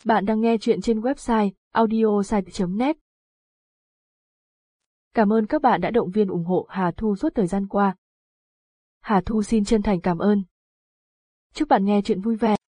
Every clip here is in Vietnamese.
Bạn đang nghe chuyện trên website audiosite.net. Cảm ơn các bạn đã động viên ủng hộ Hà Thu suốt thời gian qua. Hà Thu xin chân thành cảm ơn. Chúc bạn nghe chuyện vui vẻ.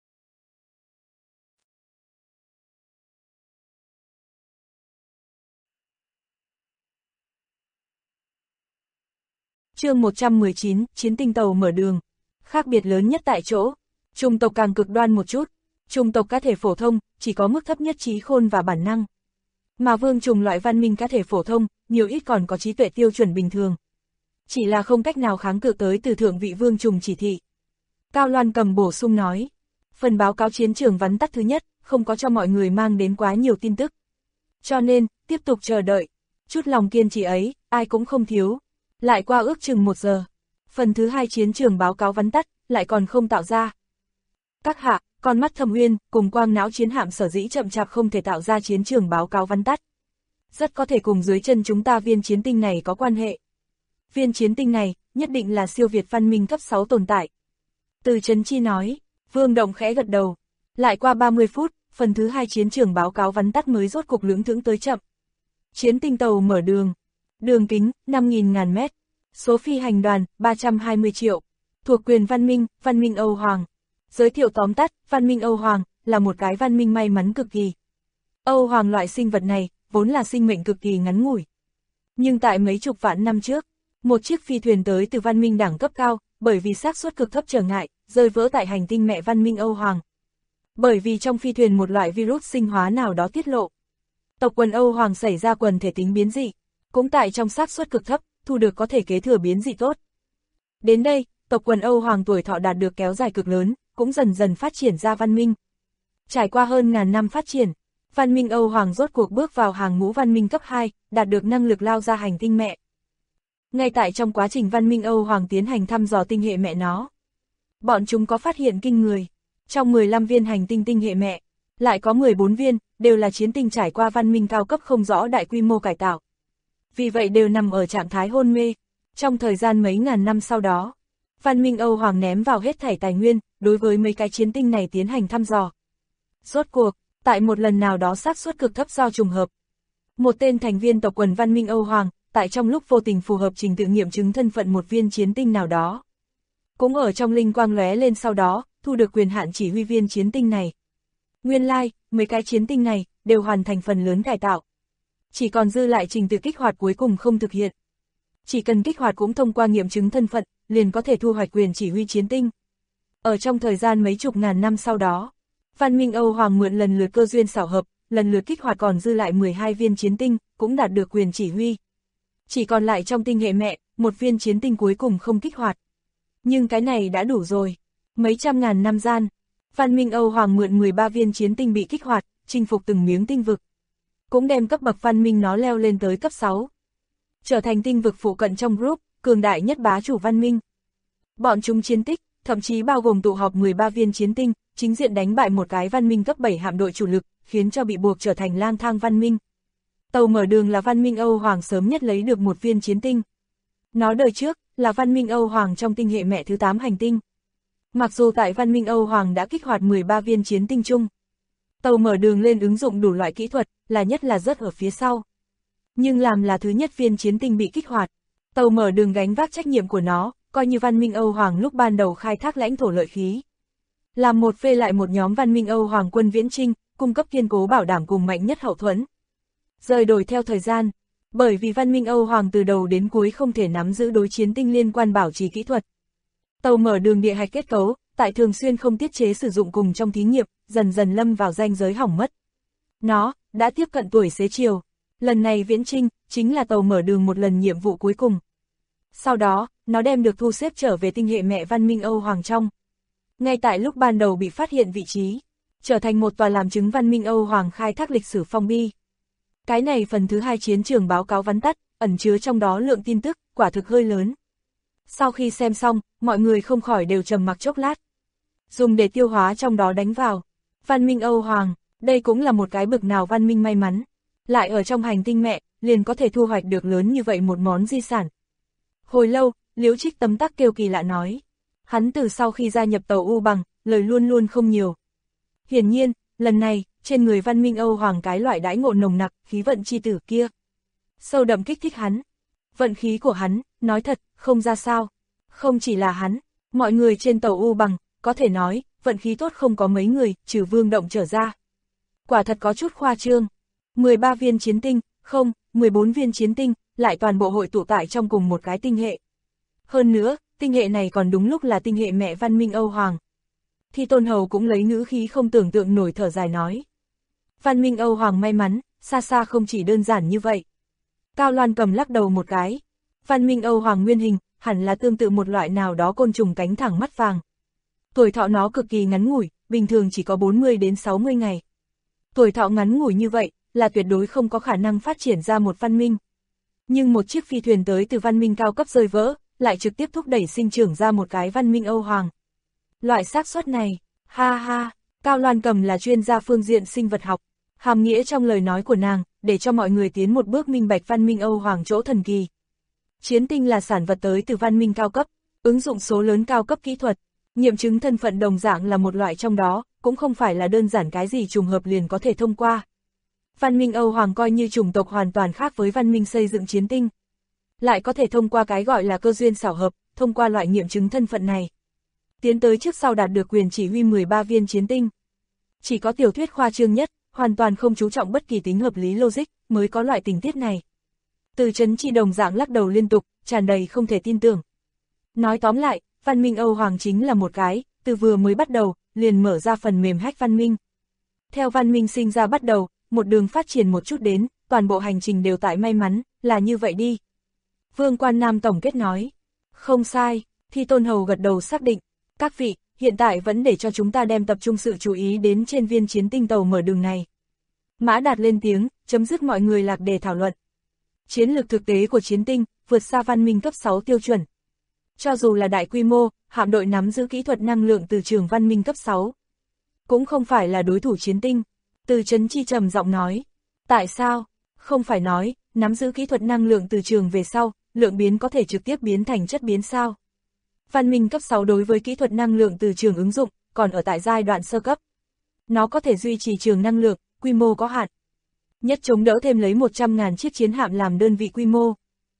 Chương 119, Chiến tinh tàu mở đường. Khác biệt lớn nhất tại chỗ, chủng tộc càng cực đoan một chút. Chủng tộc cá thể phổ thông chỉ có mức thấp nhất trí khôn và bản năng. Mà vương trùng loại văn minh cá thể phổ thông, nhiều ít còn có trí tuệ tiêu chuẩn bình thường. Chỉ là không cách nào kháng cự tới từ thượng vị vương trùng chỉ thị. Cao Loan Cầm bổ sung nói, phần báo cáo chiến trường vắn tắt thứ nhất, không có cho mọi người mang đến quá nhiều tin tức. Cho nên, tiếp tục chờ đợi. Chút lòng kiên trì ấy, ai cũng không thiếu. Lại qua ước chừng 1 giờ. Phần thứ 2 chiến trường báo cáo vắn tắt, lại còn không tạo ra. Các hạ, con mắt Thâm Uyên cùng quang não chiến hạm sở dĩ chậm chạp không thể tạo ra chiến trường báo cáo vắn tắt. Rất có thể cùng dưới chân chúng ta viên chiến tinh này có quan hệ. Viên chiến tinh này, nhất định là siêu việt văn minh cấp 6 tồn tại. Từ Trấn Chi nói, Vương Động khẽ gật đầu. Lại qua 30 phút, phần thứ 2 chiến trường báo cáo vắn tắt mới rốt cục lưỡng thững tới chậm. Chiến tinh tàu mở đường. Đường kính, 5.000 mét. Số phi hành đoàn, 320 triệu. Thuộc quyền văn minh Âu Hoàng. Giới thiệu tóm tắt, văn minh Âu Hoàng, là một cái văn minh may mắn cực kỳ. Âu Hoàng loại sinh vật này, vốn là sinh mệnh cực kỳ ngắn ngủi. Nhưng tại mấy chục vạn năm trước, một chiếc phi thuyền tới từ văn minh đẳng cấp cao, bởi vì xác suất cực thấp trở ngại, rơi vỡ tại hành tinh mẹ văn minh Âu Hoàng. Bởi vì trong phi thuyền một loại virus sinh hóa nào đó tiết lộ. Tộc quần Âu Hoàng xảy ra quần thể tính biến dị, cũng tại trong xác suất cực thấp, thu được có thể kế thừa biến dị tốt. Đến đây, tộc quần Âu Hoàng tuổi thọ đạt được kéo dài cực lớn, cũng dần dần phát triển ra văn minh. Trải qua hơn ngàn năm phát triển, văn minh Âu Hoàng rốt cuộc bước vào hàng ngũ văn minh cấp 2, đạt được năng lực lao ra hành tinh mẹ. Ngay tại trong quá trình văn minh Âu Hoàng tiến hành thăm dò tinh hệ mẹ nó, bọn chúng có phát hiện kinh người. Trong 15 viên hành tinh tinh hệ mẹ, lại có 14 viên, đều là chiến tinh trải qua văn minh cao cấp không rõ đại quy mô cải tạo. Vì vậy đều nằm ở trạng thái hôn mê. Trong thời gian mấy ngàn năm sau đó, văn minh Âu Hoàng ném vào hết thảy tài nguyên, đối với mấy cái chiến tinh này tiến hành thăm dò. Rốt cuộc, tại một lần nào đó xác suất cực thấp do trùng hợp, một tên thành viên tộc quần văn minh Âu Hoàng, tại trong lúc vô tình phù hợp trình tự nghiệm chứng thân phận một viên chiến tinh nào đó. Cũng ở trong linh quang lóe lên sau đó, thu được quyền hạn chỉ huy viên chiến tinh này. Nguyên lai, mấy cái chiến tinh này, đều hoàn thành phần lớn cải tạo. Chỉ còn dư lại trình tự kích hoạt cuối cùng không thực hiện. Chỉ cần kích hoạt cũng thông qua nghiệm chứng thân phận, liền có thể thu hoạch quyền chỉ huy chiến tinh. Ở trong thời gian mấy chục ngàn năm sau đó, văn minh Âu Hoàng mượn lần lượt cơ duyên xảo hợp, lần lượt kích hoạt còn dư lại 12 viên chiến tinh, cũng đạt được quyền chỉ huy. Chỉ còn lại trong tinh hệ mẹ, một viên chiến tinh cuối cùng không kích hoạt. Nhưng cái này đã đủ rồi. Mấy trăm ngàn năm gian, văn minh Âu Hoàng mượn 13 viên chiến tinh bị kích hoạt, chinh phục từng miếng tinh vực. Cũng đem cấp bậc văn minh nó leo lên tới cấp 6. Trở thành tinh vực phụ cận trong group, cường đại nhất bá chủ văn minh. Bọn chúng chiến tích, thậm chí bao gồm tụ họp 13 viên chiến tinh, chính diện đánh bại một cái văn minh cấp 7 hạm đội chủ lực, khiến cho bị buộc trở thành lang thang văn minh. Tàu mở đường là văn minh Âu Hoàng sớm nhất lấy được một viên chiến tinh. Nó đời trước, là văn minh Âu Hoàng trong tinh hệ mẹ thứ 8 hành tinh. Mặc dù tại văn minh Âu Hoàng đã kích hoạt 13 viên chiến tinh chung, tàu mở đường lên ứng dụng đủ loại kỹ thuật, là nhất là rất ở phía sau. Nhưng làm là thứ nhất viên chiến tinh bị kích hoạt, tàu mở đường gánh vác trách nhiệm của nó, coi như văn minh Âu Hoàng lúc ban đầu khai thác lãnh thổ lợi khí. Làm một về lại một nhóm văn minh Âu Hoàng quân viễn chinh, cung cấp kiên cố bảo đảm cùng mạnh nhất hậu thuẫn. Rời đổi theo thời gian, bởi vì văn minh Âu Hoàng từ đầu đến cuối không thể nắm giữ đối chiến tinh liên quan bảo trì kỹ thuật. Tàu mở đường địa hạch kết cấu, tại thường xuyên không tiết chế sử dụng cùng trong thí nghiệm, dần dần lâm vào ranh giới hỏng mất. Nó đã tiếp cận tuổi xế chiều. Lần này viễn chinh, chính là tàu mở đường một lần nhiệm vụ cuối cùng. Sau đó, nó đem được thu xếp trở về tinh hệ mẹ văn minh Âu Hoàng trong. Ngay tại lúc ban đầu bị phát hiện vị trí, trở thành một tòa làm chứng văn minh Âu Hoàng khai thác lịch sử phong bi. Cái này phần thứ 2 chiến trường báo cáo vắn tắt, ẩn chứa trong đó lượng tin tức, quả thực hơi lớn. Sau khi xem xong, mọi người không khỏi đều trầm mặc chốc lát. Dùng để tiêu hóa trong đó đánh vào. Văn minh Âu Hoàng, đây cũng là một cái bực nào văn minh may mắn. Lại ở trong hành tinh mẹ, liền có thể thu hoạch được lớn như vậy một món di sản. Hồi lâu, Liễu Trích tấm tắc kêu kỳ lạ nói. Hắn từ sau khi gia nhập tàu U Bằng, lời luôn luôn không nhiều. Hiển nhiên, lần này, trên người văn minh Âu Hoàng cái loại đãi ngộ nồng nặc, khí vận chi tử kia. Sâu đậm kích thích hắn. Vận khí của hắn, nói thật, không ra sao. Không chỉ là hắn, mọi người trên tàu U Bằng, có thể nói, vận khí tốt không có mấy người, trừ Vương Động trở ra. Quả thật có chút khoa trương. 13 viên chiến tinh, không, 14 viên chiến tinh, lại toàn bộ hội tụ tại trong cùng một cái tinh hệ. Hơn nữa, tinh hệ này còn đúng lúc là tinh hệ mẹ văn minh Âu Hoàng. Thi Tôn Hầu cũng lấy ngữ khí không tưởng tượng nổi thở dài nói. Văn minh Âu Hoàng may mắn, xa xa không chỉ đơn giản như vậy. Cao Loan Cầm lắc đầu một cái. Văn minh Âu Hoàng nguyên hình, hẳn là tương tự một loại nào đó côn trùng cánh thẳng mắt vàng. Tuổi thọ nó cực kỳ ngắn ngủi, bình thường chỉ có 40 đến 60 ngày. Tuổi thọ ngắn ngủi như vậy, là tuyệt đối không có khả năng phát triển ra một văn minh. Nhưng một chiếc phi thuyền tới từ văn minh cao cấp rơi vỡ, lại trực tiếp thúc đẩy sinh trưởng ra một cái văn minh Âu Hoàng. Loại xác suất này, ha ha, Cao Loan Cầm là chuyên gia phương diện sinh vật học. Hàm nghĩa trong lời nói của nàng, để cho mọi người tiến một bước minh bạch văn minh Âu Hoàng chỗ thần kỳ. Chiến tinh là sản vật tới từ văn minh cao cấp, ứng dụng số lớn cao cấp kỹ thuật, nghiệm chứng thân phận đồng dạng là một loại trong đó, cũng không phải là đơn giản cái gì trùng hợp liền có thể thông qua. Văn minh Âu Hoàng coi như chủng tộc hoàn toàn khác với văn minh xây dựng chiến tinh. Lại có thể thông qua cái gọi là cơ duyên xảo hợp, thông qua loại nghiệm chứng thân phận này. Tiến tới trước sau đạt được quyền chỉ huy 13 viên chiến tinh. Chỉ có tiểu thuyết khoa trương nhất, hoàn toàn không chú trọng bất kỳ tính hợp lý logic, mới có loại tình tiết này. Từ Trấn Chi đồng dạng lắc đầu liên tục, tràn đầy không thể tin tưởng. Nói tóm lại, văn minh Âu Hoàng chính là một cái, từ vừa mới bắt đầu, liền mở ra phần mềm hack văn minh. Theo văn minh sinh ra bắt đầu, một đường phát triển một chút đến, toàn bộ hành trình đều tại may mắn, là như vậy đi. Vương Quan Nam tổng kết nói. Không sai, Thi Tôn Hầu gật đầu xác định. Các vị, hiện tại vẫn để cho chúng ta đem tập trung sự chú ý đến trên viên chiến tinh tàu mở đường này. Mã Đạt lên tiếng, chấm dứt mọi người lạc đề thảo luận. Chiến lược thực tế của chiến tinh, vượt xa văn minh cấp 6 tiêu chuẩn. Cho dù là đại quy mô, hạm đội nắm giữ kỹ thuật năng lượng từ trường văn minh cấp 6. Cũng không phải là đối thủ chiến tinh. Từ Trấn Chi trầm giọng nói. Tại sao? Không phải nói, nắm giữ kỹ thuật năng lượng từ trường về sau, lượng biến có thể trực tiếp biến thành chất biến sao? Văn minh cấp 6 đối với kỹ thuật năng lượng từ trường ứng dụng, còn ở tại giai đoạn sơ cấp. Nó có thể duy trì trường năng lượng, quy mô có hạn. Nhất chống đỡ thêm lấy 100.000 chiếc chiến hạm làm đơn vị quy mô.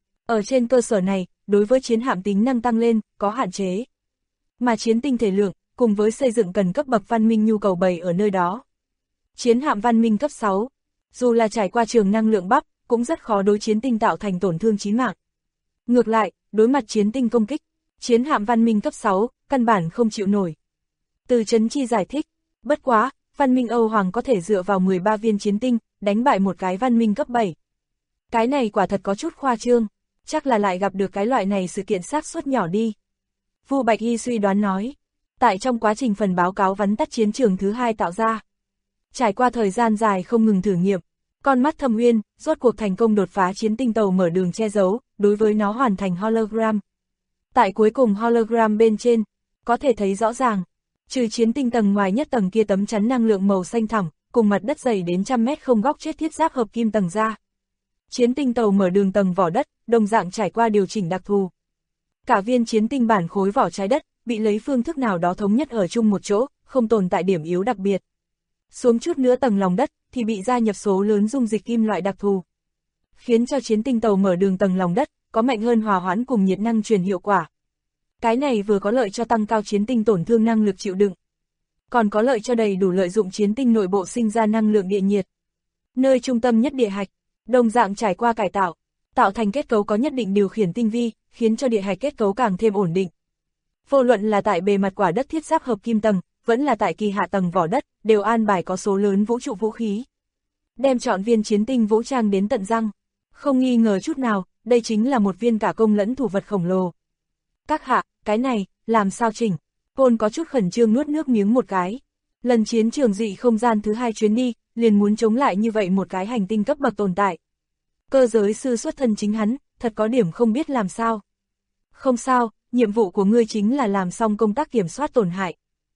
Ở trên cơ sở này, đối với chiến hạm tính năng tăng lên, có hạn chế. Mà chiến tinh thể lượng, cùng với xây dựng cần cấp bậc văn minh nhu cầu bày ở nơi đó. Chiến hạm văn minh cấp 6, dù là trải qua trường năng lượng bắp, cũng rất khó đối chiến tinh tạo thành tổn thương chí mạng. Ngược lại, đối mặt chiến tinh công kích, chiến hạm văn minh cấp 6, căn bản không chịu nổi. Từ Trấn Chi giải thích, bất quá, văn minh Âu Hoàng có thể dựa vào 13 viên chiến tinh, đánh bại một cái văn minh cấp 7. Cái này quả thật có chút khoa trương, chắc là lại gặp được cái loại này sự kiện xác suất nhỏ đi. Vu Bạch Hy suy đoán nói, tại trong quá trình phần báo cáo vắn tắt chiến trường thứ 2 tạo ra. Trải qua thời gian dài không ngừng thử nghiệm, con mắt Thâm Uyên rốt cuộc thành công đột phá chiến tinh tàu mở đường che giấu, đối với nó hoàn thành hologram. Tại cuối cùng hologram bên trên, có thể thấy rõ ràng, trừ chiến tinh tầng ngoài nhất tầng kia tấm chắn năng lượng màu xanh thẳm, cùng mặt đất dày đến trăm mét không góc chết thiết giáp hợp kim tầng ra. Chiến tinh tàu mở đường tầng vỏ đất, đồng dạng trải qua điều chỉnh đặc thù. Cả viên chiến tinh bản khối vỏ trái đất, bị lấy phương thức nào đó thống nhất ở chung một chỗ, không tồn tại điểm yếu đặc biệt. Xuống chút nữa tầng lòng đất, thì bị gia nhập số lớn dung dịch kim loại đặc thù. Khiến cho chiến tinh tàu mở đường tầng lòng đất, có mạnh hơn hòa hoãn cùng nhiệt năng truyền hiệu quả. Cái này vừa có lợi cho tăng cao chiến tinh tổn thương năng lực chịu đựng, còn có lợi cho đầy đủ lợi dụng chiến tinh nội bộ sinh ra năng lượng địa nhiệt. Nơi trung tâm nhất địa hạch, đồng dạng trải qua cải tạo, tạo thành kết cấu có nhất định điều khiển tinh vi, khiến cho địa hạch kết cấu càng thêm ổn định. Vô luận là tại bề mặt quả đất thiết giáp hợp kim tầng, vẫn là tại kỳ hạ tầng vỏ đất, đều an bài có số lớn vũ trụ vũ khí. Đem trọn viên chiến tinh vũ trang đến tận răng. Không nghi ngờ chút nào, đây chính là một viên cả công lẫn thủ vật khổng lồ. Các hạ, cái này, làm sao chỉnh? Côn có chút khẩn trương nuốt nước miếng một cái. Lần chiến trường dị không gian thứ 2 chuyến đi, liền muốn chống lại như vậy một cái hành tinh cấp bậc tồn tại. Cơ giới sư xuất thân chính hắn, thật có điểm không biết làm sao. Không sao, nhiệm vụ của ngươi chính là làm xong công tác kiểm soát tổn hại.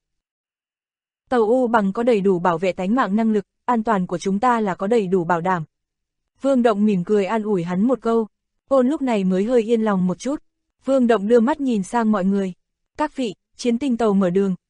Tàu U Bằng có đầy đủ bảo vệ tánh mạng năng lực, an toàn của chúng ta là có đầy đủ bảo đảm. Vương Động mỉm cười an ủi hắn một câu. Côn lúc này mới hơi yên lòng một chút. Vương Động đưa mắt nhìn sang mọi người. Các vị, chiến tinh tàu mở đường,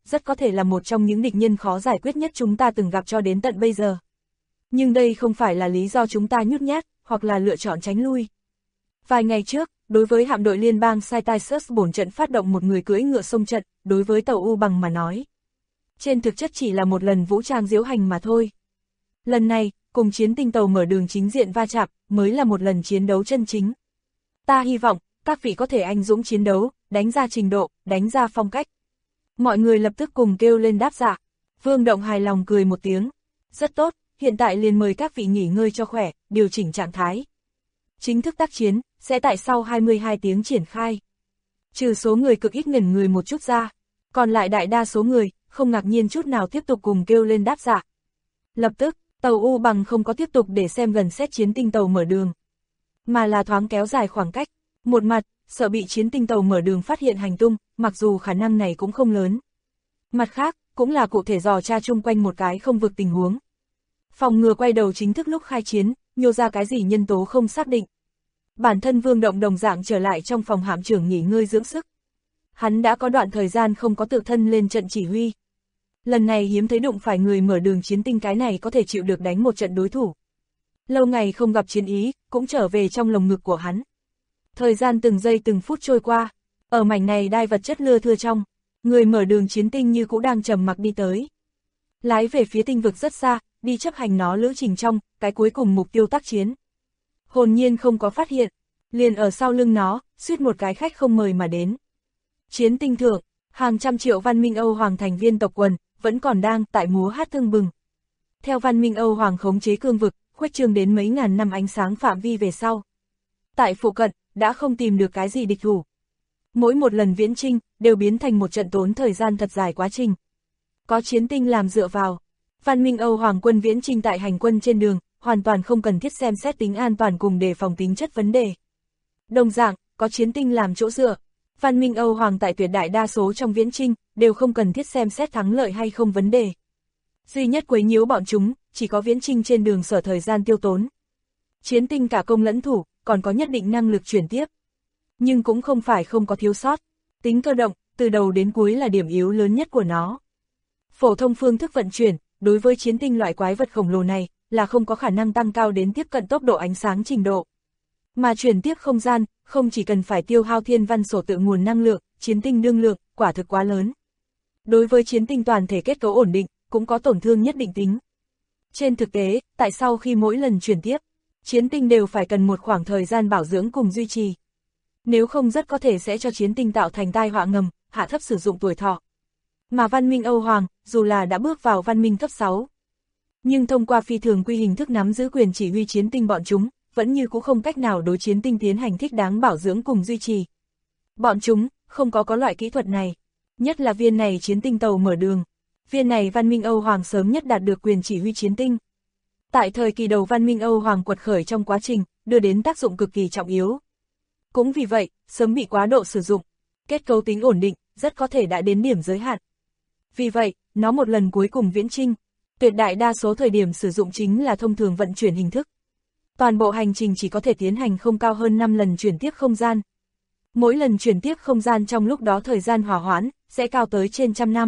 rất có thể là một trong những địch nhân khó giải quyết nhất chúng ta từng gặp cho đến tận bây giờ. Nhưng đây không phải là lý do chúng ta nhút nhát, hoặc là lựa chọn tránh lui. Vài ngày trước, đối với hạm đội liên bang Cyrus bổn trận phát động một người cưỡi ngựa xông trận, đối với tàu U Bằng mà nói. Trên thực chất chỉ là một lần vũ trang diễu hành mà thôi. Lần này, cùng chiến tinh tàu mở đường chính diện va chạm, mới là một lần chiến đấu chân chính. Ta hy vọng, các vị có thể anh dũng chiến đấu, đánh ra trình độ, đánh ra phong cách. Mọi người lập tức cùng kêu lên đáp dạ. Vương Động hài lòng cười một tiếng. Rất tốt, hiện tại liền mời các vị nghỉ ngơi cho khỏe, điều chỉnh trạng thái. Chính thức tác chiến, sẽ tại sau 22 tiếng triển khai. Trừ số người cực ít ngẩn người một chút ra, còn lại đại đa số người, không ngạc nhiên chút nào tiếp tục cùng kêu lên đáp dạ. Lập tức, tàu U Bằng không có tiếp tục để xem gần xét chiến tinh tàu mở đường, mà là thoáng kéo dài khoảng cách. Một mặt, sợ bị chiến tinh tàu mở đường phát hiện hành tung, mặc dù khả năng này cũng không lớn. Mặt khác, cũng là cụ thể dò tra chung quanh một cái không vực tình huống. Phòng ngừa quay đầu chính thức lúc khai chiến, nhô ra cái gì nhân tố không xác định. Bản thân Vương Động đồng dạng trở lại trong phòng hạm trưởng nghỉ ngơi dưỡng sức. Hắn đã có đoạn thời gian không có tự thân lên trận chỉ huy. Lần này hiếm thấy đụng phải người mở đường chiến tinh cái này có thể chịu được đánh một trận đối thủ. Lâu ngày không gặp chiến ý, cũng trở về trong lồng ngực của hắn. Thời gian từng giây từng phút trôi qua, ở mảnh này đai vật chất lưa thưa trong, người mở đường chiến tinh như cũng đang trầm mặc đi tới. Lái về phía tinh vực rất xa, đi chấp hành nó lữ trình trong, cái cuối cùng mục tiêu tác chiến. Hồn nhiên không có phát hiện, liền ở sau lưng nó, suýt một cái khách không mời mà đến. Chiến tinh thượng, hàng trăm triệu văn minh Âu Hoàng thành viên tộc quần, vẫn còn đang tại múa hát tưng bừng. Theo văn minh Âu Hoàng khống chế cương vực, khuếch trương đến mấy ngàn năm ánh sáng phạm vi về sau. Tại phụ cận, đã không tìm được cái gì địch thủ. Mỗi một lần viễn chinh, đều biến thành một trận tốn thời gian thật dài quá trình. Có chiến tinh làm dựa vào, văn minh Âu Hoàng quân viễn chinh tại hành quân trên đường, hoàn toàn không cần thiết xem xét tính an toàn cùng đề phòng tính chất vấn đề. Đồng dạng, có chiến tinh làm chỗ dựa, văn minh Âu Hoàng tại tuyệt đại đa số trong viễn chinh, đều không cần thiết xem xét thắng lợi hay không vấn đề. Duy nhất quấy nhiễu bọn chúng, chỉ có viễn chinh trên đường sở thời gian tiêu tốn. Chiến tinh cả công lẫn thủ, còn có nhất định năng lực chuyển tiếp. Nhưng cũng không phải không có thiếu sót. Tính cơ động, từ đầu đến cuối là điểm yếu lớn nhất của nó. Phổ thông phương thức vận chuyển, đối với chiến tinh loại quái vật khổng lồ này, là không có khả năng tăng cao đến tiếp cận tốc độ ánh sáng trình độ. Mà chuyển tiếp không gian, không chỉ cần phải tiêu hao thiên văn sổ tự nguồn năng lượng, chiến tinh đương lượng, quả thực quá lớn. Đối với chiến tinh toàn thể kết cấu ổn định, cũng có tổn thương nhất định tính. Trên thực tế, tại sau khi mỗi lần chuyển tiếp, chiến tinh đều phải cần một khoảng thời gian bảo dưỡng cùng duy trì. Nếu không rất có thể sẽ cho chiến tinh tạo thành tai họa ngầm, hạ thấp sử dụng tuổi thọ. Mà văn minh Âu Hoàng, dù là đã bước vào văn minh cấp 6, nhưng thông qua phi thường quy hình thức nắm giữ quyền chỉ huy chiến tinh bọn chúng, vẫn như cũng không cách nào đối chiến tinh tiến hành thích đáng bảo dưỡng cùng duy trì. Bọn chúng, không có loại kỹ thuật này. Nhất là viên này chiến tinh tàu mở đường. Viên này văn minh Âu Hoàng sớm nhất đạt được quyền chỉ huy chiến tinh. Tại thời kỳ đầu văn minh Âu Hoàng quật khởi trong quá trình, đưa đến tác dụng cực kỳ trọng yếu. Cũng vì vậy, sớm bị quá độ sử dụng. Kết cấu tính ổn định, rất có thể đã đến điểm giới hạn. Vì vậy, nó một lần cuối cùng viễn chinh, tuyệt đại đa số thời điểm sử dụng chính là thông thường vận chuyển hình thức. Toàn bộ hành trình chỉ có thể tiến hành không cao hơn 5 lần chuyển tiếp không gian. Mỗi lần chuyển tiếp không gian trong lúc đó thời gian hòa hoãn, sẽ cao tới trên 100 năm.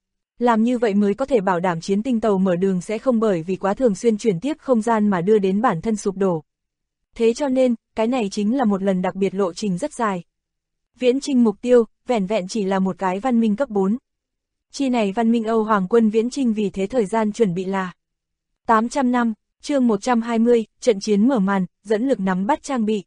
Làm như vậy mới có thể bảo đảm chiến tinh tàu mở đường sẽ không bởi vì quá thường xuyên chuyển tiếp không gian mà đưa đến bản thân sụp đổ. Thế cho nên, cái này chính là một lần đặc biệt lộ trình rất dài. Viễn chinh mục tiêu, vẻn vẹn chỉ là một cái văn minh cấp 4. Chi này văn minh Âu Hoàng quân viễn chinh vì thế thời gian chuẩn bị là 800 năm, chương 120, trận chiến mở màn, dẫn lực nắm bắt trang bị.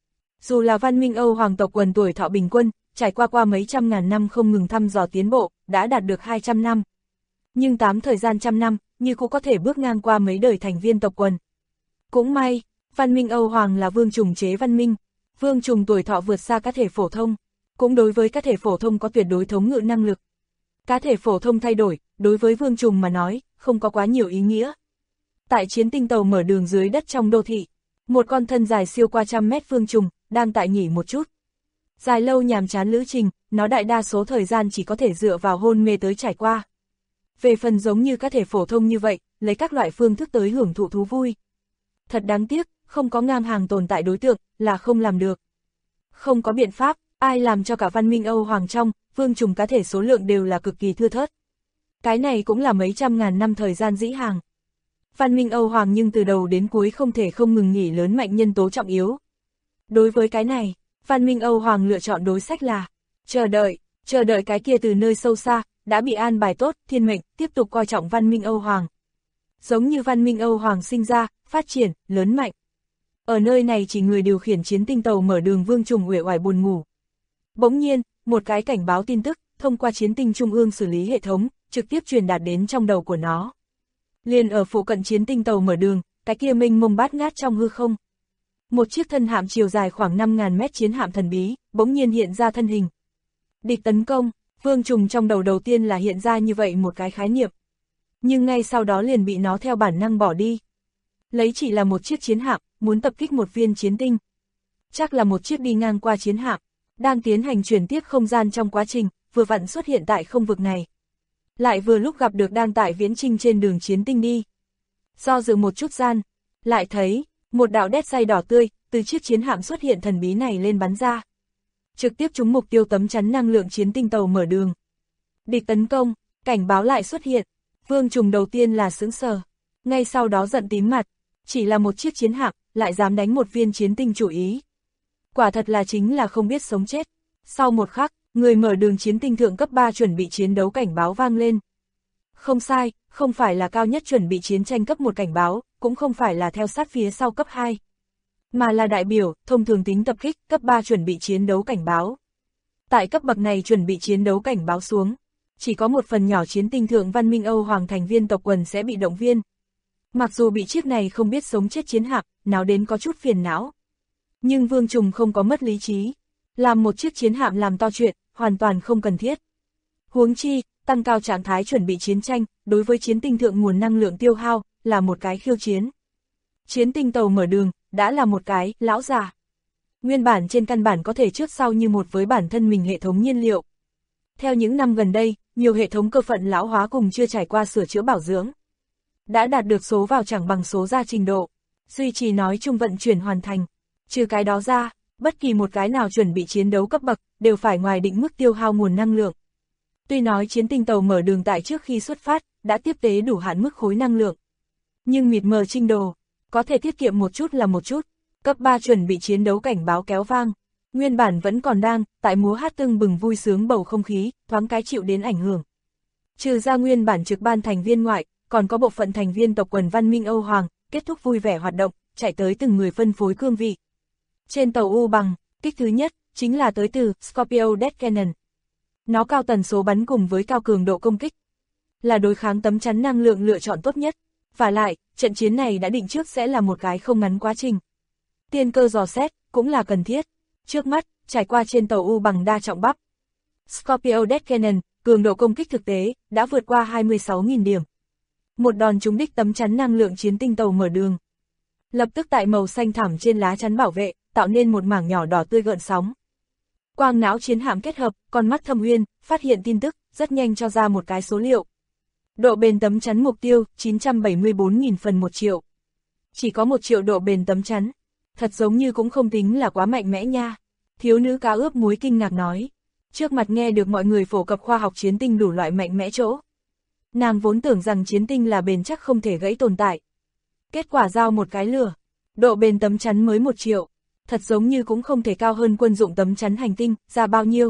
Dù là văn minh Âu Hoàng tộc quần tuổi thọ bình quân, trải qua mấy trăm ngàn năm không ngừng thăm dò tiến bộ, đã đạt được 200 năm. Nhưng thời gian 100 năm, như cũng có thể bước ngang qua mấy đời thành viên tộc quần. Cũng may, văn minh Âu Hoàng là vương trùng chế văn minh, vương trùng tuổi thọ vượt xa cá thể phổ thông, cũng đối với cá thể phổ thông có tuyệt đối thống ngự năng lực. Cá thể phổ thông thay đổi, đối với vương trùng mà nói, không có quá nhiều ý nghĩa. Tại chiến tinh tàu mở đường dưới đất trong đô thị, một con thân dài siêu qua 100 mét vương trùng, đang tại nghỉ một chút. Dài lâu nhàm chán lữ trình, nó đại đa số thời gian chỉ có thể dựa vào hôn mê tới trải qua. Về phần giống như cá thể phổ thông như vậy, lấy các loại phương thức tới hưởng thụ thú vui. Thật đáng tiếc, không có ngang hàng tồn tại đối tượng, là không làm được. Không có biện pháp, ai làm cho cả văn minh Âu Hoàng trong, vương trùng cá thể số lượng đều là cực kỳ thưa thớt. Cái này cũng là mấy trăm ngàn năm thời gian dĩ hàng. Văn minh Âu Hoàng nhưng từ đầu đến cuối không thể không ngừng nghỉ lớn mạnh nhân tố trọng yếu. Đối với cái này, Văn minh Âu Hoàng lựa chọn đối sách là chờ đợi cái kia từ nơi sâu xa, đã bị an bài tốt, thiên mệnh, tiếp tục coi trọng Văn minh Âu Hoàng. Giống như Văn minh Âu Hoàng sinh ra, phát triển, lớn mạnh. Ở nơi này chỉ người điều khiển chiến tinh tàu mở đường vương trùng uể oải buồn ngủ. Bỗng nhiên, một cái cảnh báo tin tức, thông qua chiến tinh trung ương xử lý hệ thống, trực tiếp truyền đạt đến trong đầu của nó. Liền ở phụ cận chiến tinh tàu mở đường, cái kia mênh mông bát ngát trong hư không. Một chiếc thân hạm chiều dài khoảng 5.000 mét chiến hạm thần bí, bỗng nhiên hiện ra thân hình. Địch tấn công, vương trùng trong đầu đầu tiên là hiện ra như vậy một cái khái niệm. Nhưng ngay sau đó liền bị nó theo bản năng bỏ đi. Lấy chỉ là một chiếc chiến hạm, muốn tập kích một viên chiến tinh. Chắc là một chiếc đi ngang qua chiến hạm, đang tiến hành chuyển tiếp không gian trong quá trình, vừa vặn xuất hiện tại không vực này. Lại vừa lúc gặp được đang tại viễn trinh trên đường chiến tinh đi. Do dự một chút gian, lại thấy, một đạo đét say đỏ tươi, từ chiếc chiến hạm xuất hiện thần bí này lên bắn ra. Trực tiếp trúng mục tiêu tấm chắn năng lượng chiến tinh tàu mở đường. Địch tấn công, cảnh báo lại xuất hiện. Vương trùng đầu tiên là sững sờ, ngay sau đó giận tím mặt. Chỉ là một chiếc chiến hạm, lại dám đánh một viên chiến tinh chủ ý. Quả thật là chính là không biết sống chết. Sau một khắc, người mở đường chiến tinh thượng cấp 3 chuẩn bị chiến đấu cảnh báo vang lên. Không sai, không phải là cao nhất chuẩn bị chiến tranh cấp 1 cảnh báo, cũng không phải là theo sát phía sau cấp 2. Mà là đại biểu, thông thường tính tập kích, cấp 3 chuẩn bị chiến đấu cảnh báo. Tại cấp bậc này chuẩn bị chiến đấu cảnh báo xuống, chỉ có một phần nhỏ chiến tinh thượng Văn minh Âu Hoàng thành viên tộc quần sẽ bị động viên. Mặc dù bị chiếc này không biết sống chết chiến hạm, nào đến có chút phiền não. Nhưng vương trùng không có mất lý trí. Làm một chiếc chiến hạm làm to chuyện, hoàn toàn không cần thiết. Huống chi, tăng cao trạng thái chuẩn bị chiến tranh, đối với chiến tinh thượng nguồn năng lượng tiêu hao, là một cái khiêu chiến. Chiến tinh tàu mở đường, đã là một cái, lão già. Nguyên bản trên căn bản có thể trước sau như một với bản thân mình hệ thống nhiên liệu. Theo những năm gần đây, nhiều hệ thống cơ phận lão hóa cùng chưa trải qua sửa chữa bảo dưỡng. Đã đạt được số vào chẳng bằng số ra trình độ, duy trì nói chung vận chuyển hoàn thành. Trừ cái đó ra, bất kỳ một cái nào chuẩn bị chiến đấu cấp bậc, đều phải ngoài định mức tiêu hao nguồn năng lượng. Tuy nói chiến tinh tàu mở đường tại trước khi xuất phát, đã tiếp tế đủ hạn mức khối năng lượng. Nhưng mịt mờ trinh đồ, có thể tiết kiệm một chút là một chút. Cấp 3 chuẩn bị chiến đấu cảnh báo kéo vang. Nguyên bản vẫn còn đang, tại múa hát tưng bừng vui sướng bầu không khí, thoáng cái chịu đến ảnh hưởng. Trừ ra nguyên bản trực ban thành viên ngoại, còn có bộ phận thành viên tộc quần Văn minh Âu Hoàng, kết thúc vui vẻ hoạt động, chạy tới từng người phân phối cương vị. Trên tàu U bằng, kích thứ nhất, chính là tới từ Scorpio Death Cannon. Nó cao tần số bắn cùng với cao cường độ công kích, là đối kháng tấm chắn năng lượng lựa chọn tốt nhất. Và lại, trận chiến này đã định trước sẽ là một cái không ngắn quá trình. Tiên cơ dò xét, cũng là cần thiết. Trước mắt, trải qua trên tàu U bằng đa trọng bắp. Scorpio Death Cannon, cường độ công kích thực tế, đã vượt qua 26.000 điểm. Một đòn trúng đích tấm chắn năng lượng chiến tinh tàu mở đường. Lập tức tại màu xanh thẳm trên lá chắn bảo vệ, tạo nên một mảng nhỏ đỏ tươi gợn sóng. Quang não chiến hạm kết hợp, con mắt thâm uyên, phát hiện tin tức, rất nhanh cho ra một cái số liệu. Độ bền tấm chắn mục tiêu, 974.000 phần 1 triệu. Chỉ có 1 triệu độ bền tấm chắn. Thật giống như cũng không tính là quá mạnh mẽ nha. Thiếu nữ cá ướp muối kinh ngạc nói. Trước mặt nghe được mọi người phổ cập khoa học chiến tinh đủ loại mạnh mẽ chỗ. Nàng vốn tưởng rằng chiến tinh là bền chắc không thể gãy tồn tại. Kết quả giao một cái lửa. Độ bền tấm chắn mới 1 triệu. Thật giống như cũng không thể cao hơn quân dụng tấm chắn hành tinh, ra bao nhiêu.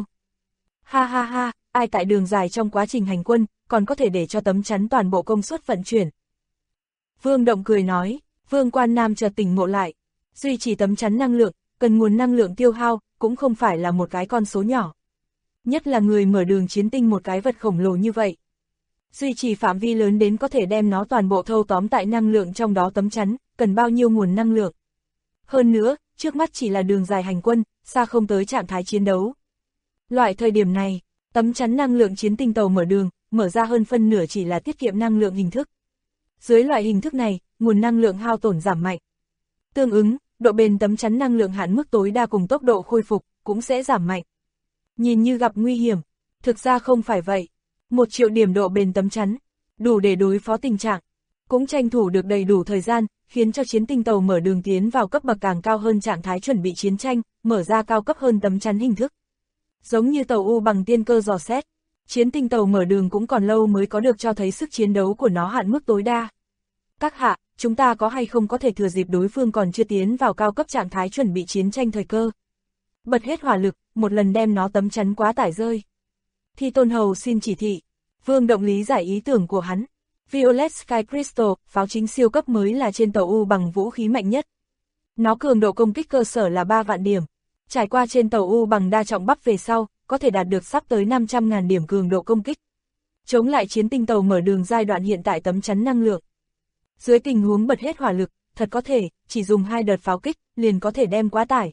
Ha ha ha, ai tại đường dài trong quá trình hành quân, còn có thể để cho tấm chắn toàn bộ công suất vận chuyển. Vương Động cười nói, Vương Quan Nam chợt tỉnh ngộ lại. Duy trì tấm chắn năng lượng, cần nguồn năng lượng tiêu hao, cũng không phải là một cái con số nhỏ. Nhất là người mở đường chiến tinh một cái vật khổng lồ như vậy. Duy trì phạm vi lớn đến có thể đem nó toàn bộ thâu tóm tại năng lượng trong đó tấm chắn, cần bao nhiêu nguồn năng lượng. Hơn nữa, trước mắt chỉ là đường dài hành quân, xa không tới trạng thái chiến đấu. Loại thời điểm này, tấm chắn năng lượng chiến tinh tàu mở đường, mở ra hơn phân nửa chỉ là tiết kiệm năng lượng hình thức. Dưới loại hình thức này, nguồn năng lượng hao tổn giảm mạnh. Tương ứng, độ bền tấm chắn năng lượng hạn mức tối đa cùng tốc độ khôi phục, cũng sẽ giảm mạnh. Nhìn như gặp nguy hiểm, thực ra không phải vậy. 1 triệu điểm độ bền tấm chắn, đủ để đối phó tình trạng, cũng tranh thủ được đầy đủ thời gian, khiến cho chiến tinh tàu mở đường tiến vào cấp bậc càng cao hơn trạng thái chuẩn bị chiến tranh, mở ra cao cấp hơn tấm chắn hình thức. Giống như tàu U bằng tiên cơ dò xét, chiến tinh tàu mở đường cũng còn lâu mới có được cho thấy sức chiến đấu của nó hạn mức tối đa. Các hạ, chúng ta có hay không có thể thừa dịp đối phương còn chưa tiến vào cao cấp trạng thái chuẩn bị chiến tranh thời cơ. Bật hết hỏa lực, một lần đem nó tấm chắn quá tải rơi. Thi Tôn Hầu xin chỉ thị. Vương Động lý giải ý tưởng của hắn. Violet Sky Crystal, pháo chính siêu cấp mới là trên tàu U bằng vũ khí mạnh nhất. Nó cường độ công kích cơ sở là 3 vạn điểm. Trải qua trên tàu U bằng đa trọng bắp về sau, có thể đạt được sắp tới 500.000 điểm cường độ công kích. Chống lại chiến tinh tàu mở đường giai đoạn hiện tại tấm chắn năng lượng. Dưới tình huống bật hết hỏa lực, thật có thể, chỉ dùng 2 đợt pháo kích, liền có thể đem quá tải.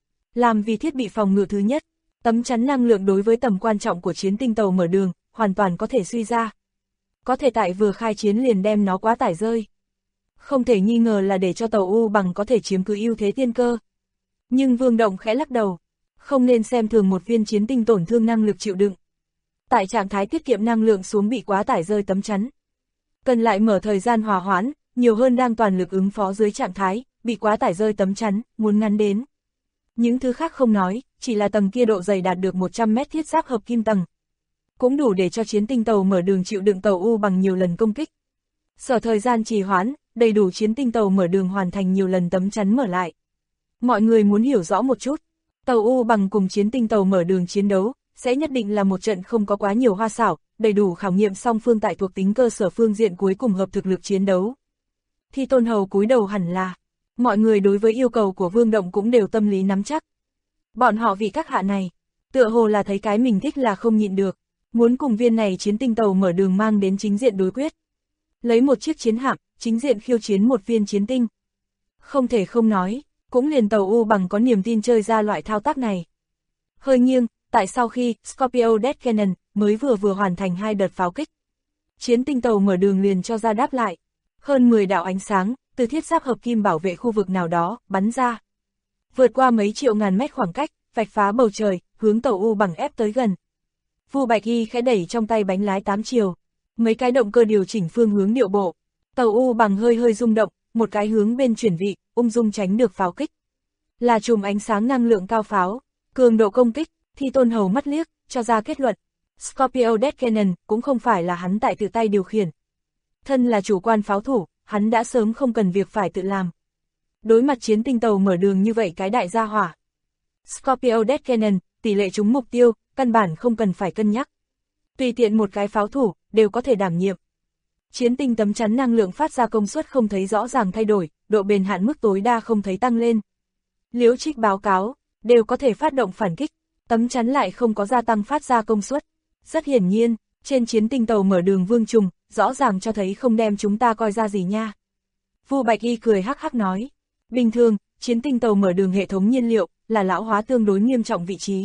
Làm vì thiết bị phòng ngự thứ nhất, tấm chắn năng lượng đối với tầm quan trọng của chiến tinh tàu mở đường, hoàn toàn có thể suy ra. Có thể tại vừa khai chiến liền đem nó quá tải rơi. Không thể nghi ngờ là để cho tàu U bằng có thể chiếm cứ ưu thế tiên cơ. Nhưng Vương Động khẽ lắc đầu, không nên xem thường một viên chiến tinh tổn thương năng lực chịu đựng. Tại trạng thái tiết kiệm năng lượng xuống bị quá tải rơi tấm chắn. Cần lại mở thời gian hòa hoãn, nhiều hơn đang toàn lực ứng phó dưới trạng thái, bị quá tải rơi tấm chắn, muốn ngắn đến. Những thứ khác không nói, chỉ là tầng kia độ dày đạt được 100 mét thiết giáp hợp kim tầng. Cũng đủ để cho chiến tinh tàu mở đường chịu đựng tàu U bằng nhiều lần công kích. Sở thời gian trì hoãn, đầy đủ chiến tinh tàu mở đường hoàn thành nhiều lần tấm chắn mở lại. Mọi người muốn hiểu rõ một chút, tàu U bằng cùng chiến tinh tàu mở đường chiến đấu, sẽ nhất định là một trận không có quá nhiều hoa xảo, đầy đủ khảo nghiệm song phương tại thuộc tính cơ sở phương diện cuối cùng hợp thực lực chiến đấu. Thi Tôn Hầu cúi đầu hẳn là, mọi người đối với yêu cầu của Vương Động cũng đều tâm lý nắm chắc. Bọn họ vì các hạ này, tựa hồ là thấy cái mình thích là không nhịn được, muốn cùng viên này chiến tinh tàu mở đường mang đến chính diện đối quyết. Lấy một chiếc chiến hạm, chính diện khiêu chiến một viên chiến tinh. Không thể không nói, cũng liền tàu U bằng có niềm tin chơi ra loại thao tác này. Hơi nghiêng, tại sau khi Scorpio Death Cannon mới vừa hoàn thành 2 đợt pháo kích. Chiến tinh tàu mở đường liền cho ra đáp lại. Hơn 10 đạo ánh sáng, từ thiết giáp hợp kim bảo vệ khu vực nào đó, bắn ra. Vượt qua mấy triệu ngàn mét khoảng cách, vạch phá bầu trời, hướng tàu U bằng ép tới gần. Vu Bạch Y khẽ đẩy trong tay bánh lái 8 chiều. Mấy cái động cơ điều chỉnh phương hướng điệu bộ. Tàu U bằng hơi rung động, một cái hướng bên chuyển vị, ung dung tránh được pháo kích. Là chùm ánh sáng năng lượng cao pháo, cường độ công kích, Thi Tôn Hầu mắt liếc, cho ra kết luận. Scorpio Death Cannon cũng không phải là hắn tại tự tay điều khiển. Thân là chủ quan pháo thủ, hắn đã sớm không cần việc phải tự làm. Đối mặt chiến tinh tàu mở đường như vậy cái đại gia hỏa. Scorpio Death Cannon, tỷ lệ trúng mục tiêu, căn bản không cần phải cân nhắc. Tùy tiện một cái pháo thủ, đều có thể đảm nhiệm. Chiến tinh tấm chắn năng lượng phát ra công suất không thấy rõ ràng thay đổi, độ bền hạn mức tối đa không thấy tăng lên. Liễu Trích báo cáo, đều có thể phát động phản kích, tấm chắn lại không có gia tăng phát ra công suất. Rất hiển nhiên, trên chiến tinh tàu mở đường Vương Trùng, rõ ràng cho thấy không đem chúng ta coi ra gì nha. Vu Bạch Y cười hắc hắc nói, bình thường, chiến tinh tàu mở đường hệ thống nhiên liệu, là lão hóa tương đối nghiêm trọng vị trí.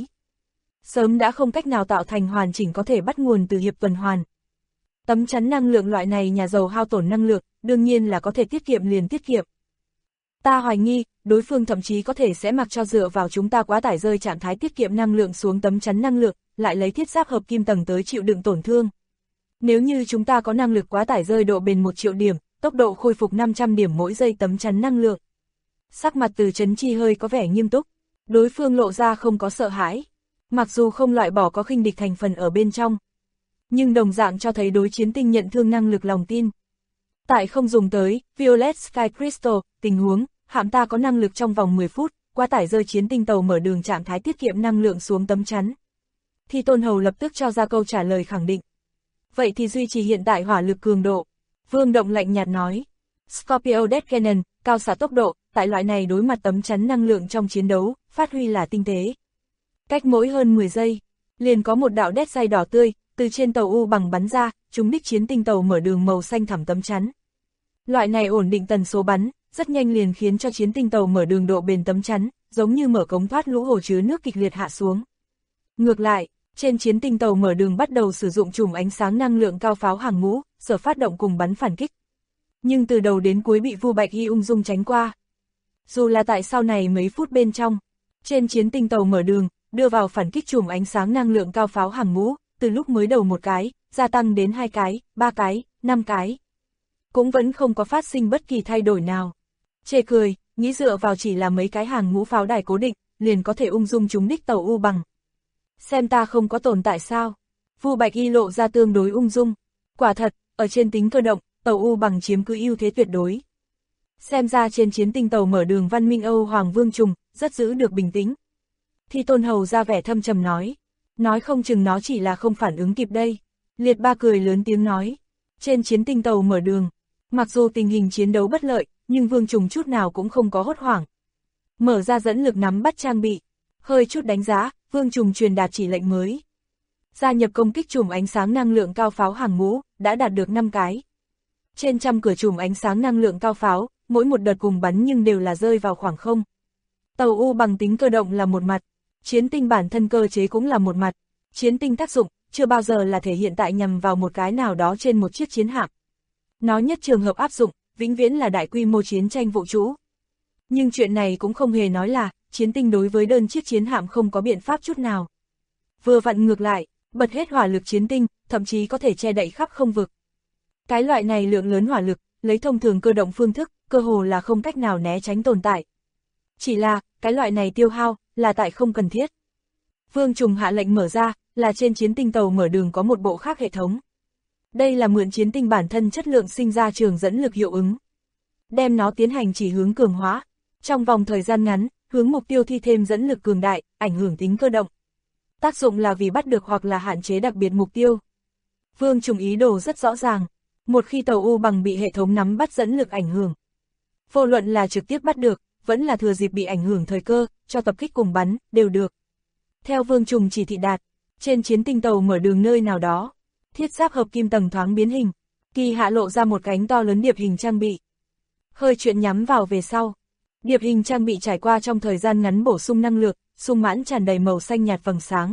Sớm đã không cách nào tạo thành hoàn chỉnh có thể bắt nguồn từ hiệp tuần hoàn. Tấm chắn năng lượng loại này nhà giàu hao tổn năng lượng, đương nhiên là có thể tiết kiệm liền tiết kiệm. Ta hoài nghi, đối phương thậm chí có thể sẽ mặc cho dựa vào chúng ta quá tải rơi trạng thái tiết kiệm năng lượng xuống tấm chắn năng lượng, lại lấy thiết giáp hợp kim tầng tới chịu đựng tổn thương. Nếu như chúng ta có năng lực quá tải rơi độ bền 1 triệu điểm, tốc độ khôi phục 500 điểm mỗi giây tấm chắn năng lượng. Sắc mặt Từ Chấn Chi hơi có vẻ nghiêm túc, đối phương lộ ra không có sợ hãi. Mặc dù không loại bỏ có khinh địch thành phần ở bên trong, nhưng đồng dạng cho thấy đối chiến tinh nhận thương năng lực lòng tin. Tại không dùng tới Violet Sky Crystal, tình huống, hạm ta có năng lực trong vòng 10 phút, quá tải rơi chiến tinh tàu mở đường trạng thái tiết kiệm năng lượng xuống tấm chắn. Thi Tôn Hầu lập tức cho ra câu trả lời khẳng định. Vậy thì duy trì hiện tại hỏa lực cường độ. Vương Động lạnh nhạt nói. Scorpio Death Cannon, cao xạ tốc độ, tại loại này đối mặt tấm chắn năng lượng trong chiến đấu, phát huy là tinh tế. Cách mỗi hơn 10 giây, liền có một đạo đét dây đỏ tươi, từ trên tàu U bằng bắn ra, trúng đích chiến tinh tàu mở đường màu xanh thẳm tấm chắn. Loại này ổn định tần số bắn, rất nhanh liền khiến cho chiến tinh tàu mở đường độ bền tấm chắn, giống như mở cống thoát lũ hồ chứa nước kịch liệt hạ xuống. Ngược lại, trên chiến tinh tàu mở đường bắt đầu sử dụng chùm ánh sáng năng lượng cao pháo hàng ngũ, sở phát động cùng bắn phản kích. Nhưng từ đầu đến cuối bị Vu Bạch Y ung dung tránh qua. Dù là tại sau này mấy phút bên trong, trên chiến tinh tàu mở đường, đưa vào phản kích chùm ánh sáng năng lượng cao pháo hàng ngũ, từ lúc mới đầu 1 cái, gia tăng đến 2 cái, 3 cái, 5 cái. Cũng vẫn không có phát sinh bất kỳ thay đổi nào. Chê cười, nghĩ dựa vào chỉ là mấy cái hàng ngũ pháo đài cố định, liền có thể ung dung trúng đích tàu U bằng. Xem ta không có tồn tại sao? Vu Bạch Y lộ ra tương đối ung dung. Quả thật, ở trên tính cơ động, tàu U Bằng chiếm cứ ưu thế tuyệt đối. Xem ra trên chiến tinh tàu mở đường văn minh Âu Hoàng Vương Trùng, rất giữ được bình tĩnh. Thi Tôn Hầu ra vẻ thâm trầm nói không chừng nó chỉ là không phản ứng kịp đây. Liệt Ba cười lớn tiếng nói, trên chiến tinh tàu mở đường, mặc dù tình hình chiến đấu bất lợi, nhưng Vương Trùng chút nào cũng không có hốt hoảng. Mở ra dẫn lực nắm bắt trang bị, hơi chút đánh giá, Vương Trùng truyền đạt chỉ lệnh mới. Gia nhập công kích chùm ánh sáng năng lượng cao pháo hàng ngũ, đã đạt được 5 cái. Trên trăm cửa chùm ánh sáng năng lượng cao pháo, mỗi một đợt cùng bắn nhưng đều là rơi vào khoảng không. Tàu U Bằng tính cơ động là một mặt, chiến tinh bản thân cơ chế cũng là một mặt. Chiến tinh tác dụng, chưa bao giờ là thể hiện tại nhằm vào một cái nào đó trên một chiếc chiến hạm. Nó nhất trường hợp áp dụng, vĩnh viễn là đại quy mô chiến tranh vũ trụ. Nhưng chuyện này cũng không hề nói là, chiến tinh đối với đơn chiếc chiến hạm không có biện pháp chút nào. Vừa vặn ngược lại, bật hết hỏa lực chiến tinh, thậm chí có thể che đậy khắp không vực. Cái loại này lượng lớn hỏa lực, lấy thông thường cơ động phương thức, cơ hồ là không cách nào né tránh tồn tại. Chỉ là, cái loại này tiêu hao, là tại không cần thiết. Vương Trùng hạ lệnh mở ra, là trên chiến tinh tàu mở đường có một bộ khác hệ thống. Đây là mượn chiến tinh bản thân chất lượng sinh ra trường dẫn lực hiệu ứng. Đem nó tiến hành chỉ hướng cường hóa. Trong vòng thời gian ngắn, hướng mục tiêu thi thêm dẫn lực cường đại, ảnh hưởng tính cơ động. Tác dụng là vì bắt được hoặc là hạn chế đặc biệt mục tiêu. Vương Trùng ý đồ rất rõ ràng. Một khi tàu U Bằng bị hệ thống nắm bắt dẫn lực ảnh hưởng, vô luận là trực tiếp bắt được, vẫn là thừa dịp bị ảnh hưởng thời cơ, cho tập kích cùng bắn, đều được. Theo Vương Trùng chỉ thị đạt, trên chiến tinh tàu mở đường nơi nào đó, thiết giáp hợp kim tầng thoáng biến hình, kỳ hạ lộ ra một cánh to lớn điệp hình trang bị. Hơi chuyện nhắm vào về sau, điệp hình trang bị trải qua trong thời gian ngắn bổ sung năng lượng, sung mãn tràn đầy màu xanh nhạt vầng sáng.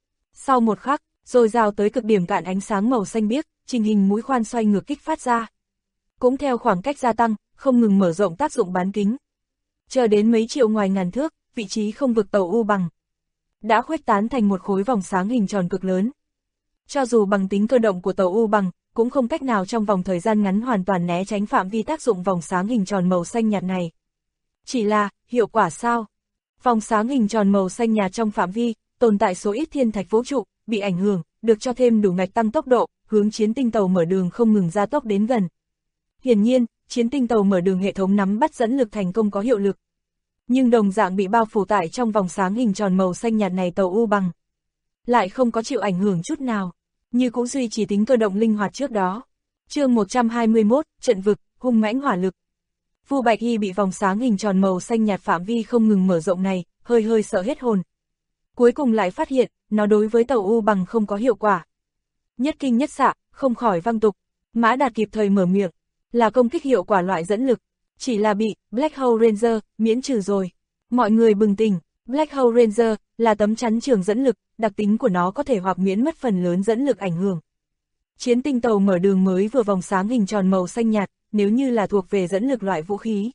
Sau một khắc, rồi rào tới cực điểm cạn ánh sáng màu xanh biếc, trình hình mũi khoan xoay ngược kích phát ra. Cũng theo khoảng cách gia tăng, không ngừng mở rộng tác dụng bán kính. Chờ đến mấy triệu ngoài ngàn thước, vị trí không vực tàu U Bằng đã khuếch tán thành một khối vòng sáng hình tròn cực lớn. Cho dù bằng tính cơ động của tàu U Bằng, cũng không cách nào trong vòng thời gian ngắn hoàn toàn né tránh phạm vi tác dụng vòng sáng hình tròn màu xanh nhạt này. Chỉ là, hiệu quả sao? Vòng sáng hình tròn màu xanh nhạt trong phạm vi, tồn tại số ít thiên thạch vũ trụ, bị ảnh hưởng, được cho thêm đủ ngạch tăng tốc độ, hướng chiến tinh tàu mở đường không ngừng gia tốc đến gần. Hiển nhiên, chiến tinh tàu mở đường hệ thống nắm bắt dẫn lực thành công có hiệu lực. Nhưng đồng dạng bị bao phủ tại trong vòng sáng hình tròn màu xanh nhạt này tàu U Bằng lại không có chịu ảnh hưởng chút nào, như cũng duy trì tính cơ động linh hoạt trước đó. Chương 121, trận vực, hung mãnh hỏa lực. Vu Bạch Y bị vòng sáng hình tròn màu xanh nhạt phạm vi không ngừng mở rộng này, hơi sợ hết hồn. Cuối cùng lại phát hiện, nó đối với tàu U Bằng không có hiệu quả. Nhất kinh nhất xạ, không khỏi văng tục. Mã Đạt kịp thời mở miệng, là công kích hiệu quả loại dẫn lực, chỉ là bị Black Hole Ranger miễn trừ rồi. Mọi người bừng tỉnh, Black Hole Ranger là tấm chắn trường dẫn lực, đặc tính của nó có thể hoặc miễn mất phần lớn dẫn lực ảnh hưởng. Chiến tinh tàu mở đường mới vừa vòng sáng hình tròn màu xanh nhạt, nếu như là thuộc về dẫn lực loại vũ khí,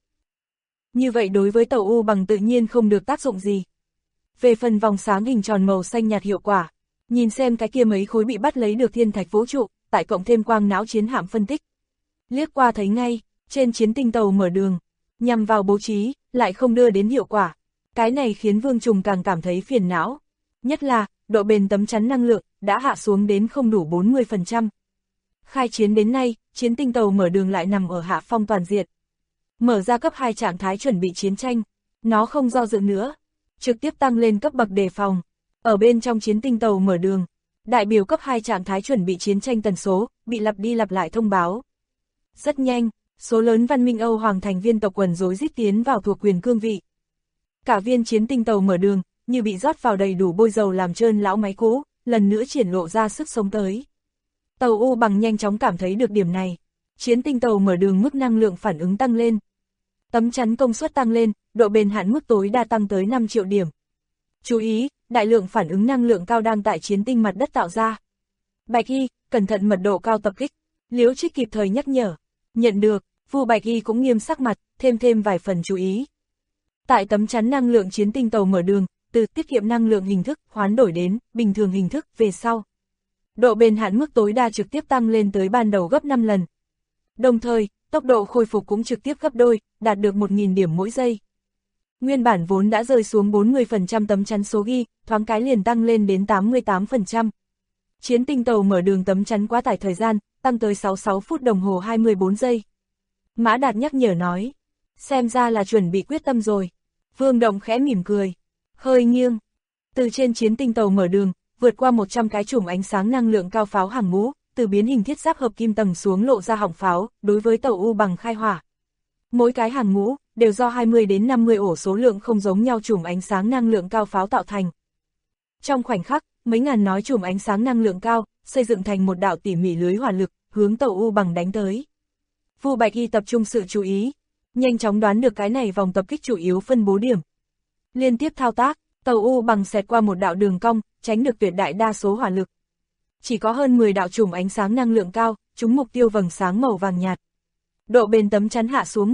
như vậy đối với tàu U Bằng tự nhiên không được tác dụng gì. Về phần vòng sáng hình tròn màu xanh nhạt hiệu quả, nhìn xem cái kia mấy khối bị bắt lấy được thiên thạch vũ trụ, tại cộng thêm quang não chiến hạm phân tích. Liếc qua thấy ngay, trên chiến tinh tàu mở đường, nhằm vào bố trí, lại không đưa đến hiệu quả. Cái này khiến Vương Trùng càng cảm thấy phiền não. Nhất là, độ bền tấm chắn năng lượng, đã hạ xuống đến không đủ 40%. Khai chiến đến nay, chiến tinh tàu mở đường lại nằm ở hạ phong toàn diện. Mở ra cấp 2 trạng thái chuẩn bị chiến tranh, nó không do dự nữa, trực tiếp tăng lên cấp bậc đề phòng. Ở bên trong chiến tinh tàu mở đường, đại biểu cấp 2 trạng thái chuẩn bị chiến tranh tần số, bị lặp đi lặp lại thông báo. Rất nhanh, số lớn văn minh Âu Hoàng thành viên tộc quần rối rít tiến vào thuộc quyền cương vị. Cả viên chiến tinh tàu mở đường, như bị rót vào đầy đủ bôi dầu làm trơn lão máy cũ, lần nữa triển lộ ra sức sống tới. Tàu U Bằng nhanh chóng cảm thấy được điểm này. Chiến tinh tàu mở đường mức năng lượng phản ứng tăng lên. Tấm chắn công suất tăng lên, độ bền hạn mức tối đa tăng tới 5 triệu điểm. Chú ý, đại lượng phản ứng năng lượng cao đang tại chiến tinh mặt đất tạo ra. Bạch Y, cẩn thận mật độ cao tập kích. Liễu Trích kịp thời nhắc nhở. Nhận được, Vu Bạch Y cũng nghiêm sắc mặt, thêm vài phần chú ý. Tại tấm chắn năng lượng chiến tinh tàu mở đường, từ tiết kiệm năng lượng hình thức hoán đổi đến bình thường hình thức về sau. Độ bền hạn mức tối đa trực tiếp tăng lên tới ban đầu gấp 5 lần. Đồng thời, tốc độ khôi phục cũng trực tiếp gấp đôi, đạt được 1000 điểm mỗi giây. Nguyên bản vốn đã rơi xuống 40% tấm chắn số ghi, thoáng cái liền tăng lên đến 88%. Chiến tinh tàu mở đường tấm chắn quá tải thời gian, tăng tới 66 phút đồng hồ 24 giây. Mã Đạt nhắc nhở nói, xem ra là chuẩn bị quyết tâm rồi. Vương Động khẽ mỉm cười, hơi nghiêng. Từ trên chiến tinh tàu mở đường, vượt qua 100 cái chùm ánh sáng năng lượng cao pháo hàng ngũ, từ biến hình thiết giáp hợp kim tầng xuống lộ ra họng pháo, đối với tàu U bằng khai hỏa. Mỗi cái hàng ngũ đều do 20 đến 50 ổ số lượng không giống nhau chùm ánh sáng năng lượng cao pháo tạo thành. Trong khoảnh khắc, mấy ngàn nói chùm ánh sáng năng lượng cao, xây dựng thành một đạo tỉ mỉ lưới hỏa lực, hướng tàu U bằng đánh tới. Vu Bạch Y tập trung sự chú ý, nhanh chóng đoán được cái này vòng tập kích chủ yếu phân bố điểm. Liên tiếp thao tác, tàu U bằng xẹt qua một đạo đường cong, tránh được tuyệt đại đa số hỏa lực. Chỉ có hơn 10 đạo chùm ánh sáng năng lượng cao, trúng mục tiêu vầng sáng màu vàng nhạt. Độ bền tấm chắn hạ xuống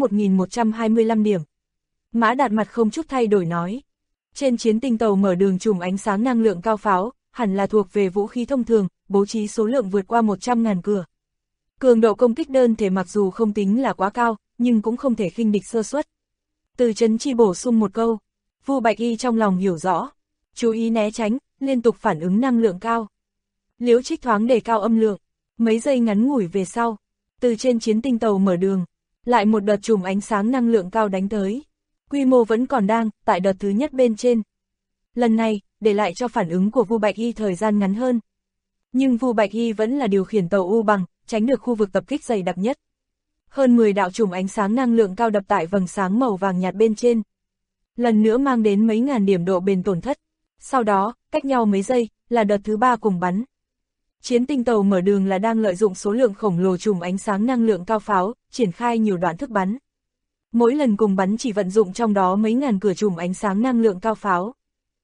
1125 điểm. Mã Đạt mặt không chút thay đổi nói. Trên chiến tinh tàu mở đường chùm ánh sáng năng lượng cao pháo, hẳn là thuộc về vũ khí thông thường, bố trí số lượng vượt qua 100.000 cửa. Cường độ công kích đơn thể mặc dù không tính là quá cao, nhưng cũng không thể khinh địch sơ suất. Từ Trấn Chi bổ sung một câu, Vu Bạch Y trong lòng hiểu rõ, chú ý né tránh, liên tục phản ứng năng lượng cao. Liễu Trích thoáng đề cao âm lượng, mấy giây ngắn ngủi về sau, từ trên chiến tinh tàu mở đường, lại một đợt chùm ánh sáng năng lượng cao đánh tới. Quy mô vẫn còn đang tại đợt thứ nhất bên trên. Lần này, để lại cho phản ứng của Vu Bạch Y thời gian ngắn hơn. Nhưng Vu Bạch Y vẫn là điều khiển tàu U bằng, tránh được khu vực tập kích dày đặc nhất. Hơn 10 đạo chùm ánh sáng năng lượng cao đập tại vầng sáng màu vàng nhạt bên trên. Lần nữa mang đến mấy ngàn điểm độ bền tổn thất. Sau đó, cách nhau mấy giây, là đợt thứ 3 cùng bắn. Chiến tinh tàu mở đường là đang lợi dụng số lượng khổng lồ chùm ánh sáng năng lượng cao pháo, triển khai nhiều đoạn thức bắn. Mỗi lần cùng bắn chỉ vận dụng trong đó mấy ngàn cửa chùm ánh sáng năng lượng cao pháo.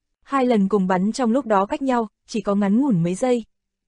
2 lần cùng bắn trong lúc đó cách nhau, chỉ có ngắn ngủn mấy giây.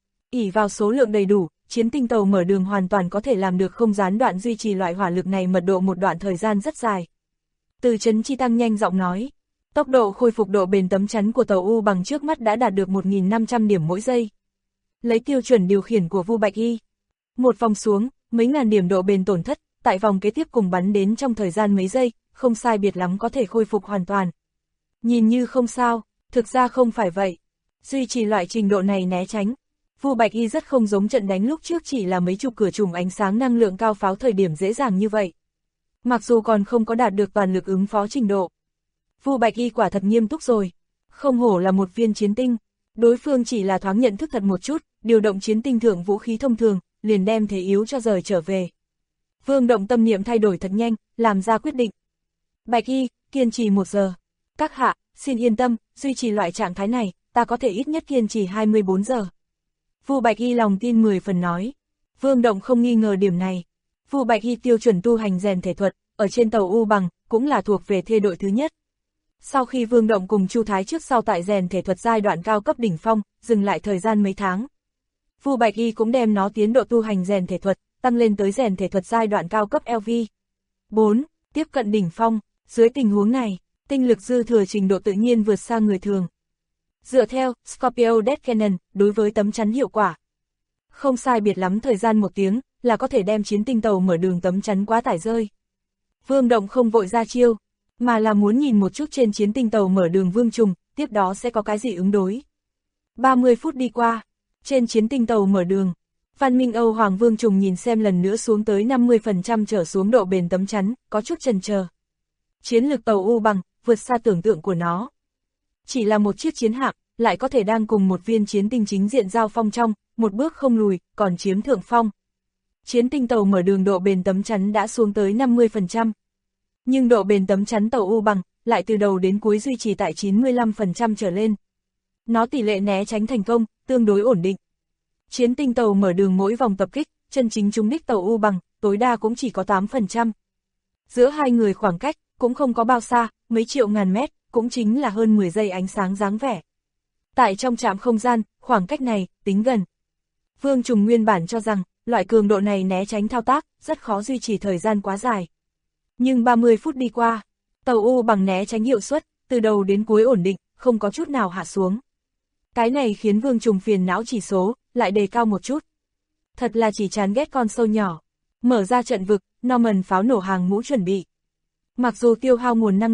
Ỷ vào số lượng đầy đủ, chiến tinh tàu mở đường hoàn toàn có thể làm được không gián đoạn duy trì loại hỏa lực này mật độ một đoạn thời gian rất dài. Từ Trấn Chi tăng nhanh giọng nói, tốc độ khôi phục độ bền tấm chắn của tàu U bằng trước mắt đã đạt được 1.500 điểm mỗi giây. Lấy tiêu chuẩn điều khiển của Vu Bạch Y, một vòng xuống, mấy ngàn điểm độ bền tổn thất, tại vòng kế tiếp cùng bắn đến trong thời gian mấy giây, không sai biệt lắm có thể khôi phục hoàn toàn. Nhìn như không sao, thực ra không phải vậy. Duy trì loại trình độ này né tránh. Vu Bạch Y rất không giống trận đánh lúc trước chỉ là mấy chục cửa chùm ánh sáng năng lượng cao pháo thời điểm dễ dàng như vậy. Mặc dù còn không có đạt được toàn lực ứng phó trình độ. Vu Bạch Y quả thật nghiêm túc rồi. Không hổ là một viên chiến tinh. Đối phương chỉ là thoáng nhận thức thật một chút, điều động chiến tinh thượng vũ khí thông thường, liền đem thế yếu cho rời trở về. Vương Động tâm niệm thay đổi thật nhanh, làm ra quyết định. Bạch Y, kiên trì 1 giờ. Các hạ, xin yên tâm, duy trì loại trạng thái này, ta có thể ít nhất kiên trì 24 giờ. Vu Bạch Y lòng tin 10 phần nói. Vương Động không nghi ngờ điểm này. Vu Bạch Y tiêu chuẩn tu hành rèn thể thuật, ở trên tàu U bằng, cũng là thuộc về thê đội thứ nhất. Sau khi Vương Động cùng Chu Thái trước sau tại rèn thể thuật giai đoạn cao cấp đỉnh phong, dừng lại thời gian mấy tháng. Vu Bạch Y cũng đem nó tiến độ tu hành rèn thể thuật, tăng lên tới rèn thể thuật giai đoạn cao cấp LV. 4. Tiếp cận đỉnh phong, dưới tình huống này, tinh lực dư thừa trình độ tự nhiên vượt xa người thường. Dựa theo Scorpio Death Cannon, đối với tấm chắn hiệu quả. Không sai biệt lắm thời gian 1 tiếng, là có thể đem chiến tinh tàu mở đường tấm chắn quá tải rơi. Vương Động không vội ra chiêu, mà là muốn nhìn một chút trên chiến tinh tàu mở đường Vương Trùng, tiếp đó sẽ có cái gì ứng đối. 30 phút đi qua, trên chiến tinh tàu mở đường, Văn Minh Âu Hoàng Vương Trùng nhìn xem lần nữa xuống tới 50% trở xuống độ bền tấm chắn, có chút chần chờ. Chiến lực tàu U bằng, vượt xa tưởng tượng của nó. Chỉ là một chiếc chiến hạm, lại có thể đang cùng một viên chiến tinh chính diện giao phong trong, một bước không lùi, còn chiếm thượng phong. Chiến tinh tàu mở đường độ bền tấm chắn đã xuống tới 50%. Nhưng độ bền tấm chắn tàu U bằng, lại từ đầu đến cuối duy trì tại 95% trở lên. Nó tỷ lệ né tránh thành công, tương đối ổn định. Chiến tinh tàu mở đường mỗi vòng tập kích, chân chính trúng đích tàu U bằng, tối đa cũng chỉ có 8%. Giữa hai người khoảng cách, cũng không có bao xa, mấy triệu ngàn mét, cũng chính là hơn 10 giây ánh sáng dáng vẻ. Tại trong trạm không gian, khoảng cách này, tính gần. Vương Trùng nguyên bản cho rằng, loại cường độ này né tránh thao tác, rất khó duy trì thời gian quá dài. Nhưng 30 phút đi qua, tàu U bằng né tránh hiệu suất, từ đầu đến cuối ổn định, không có chút nào hạ xuống. Cái này khiến Vương Trùng phiền não chỉ số, lại đề cao một chút. Thật là chỉ chán ghét con sâu nhỏ. Mở ra trận vực, Norman pháo nổ hàng ngũ chuẩn bị. Mặc dù tiêu hao nguồn năng lượng,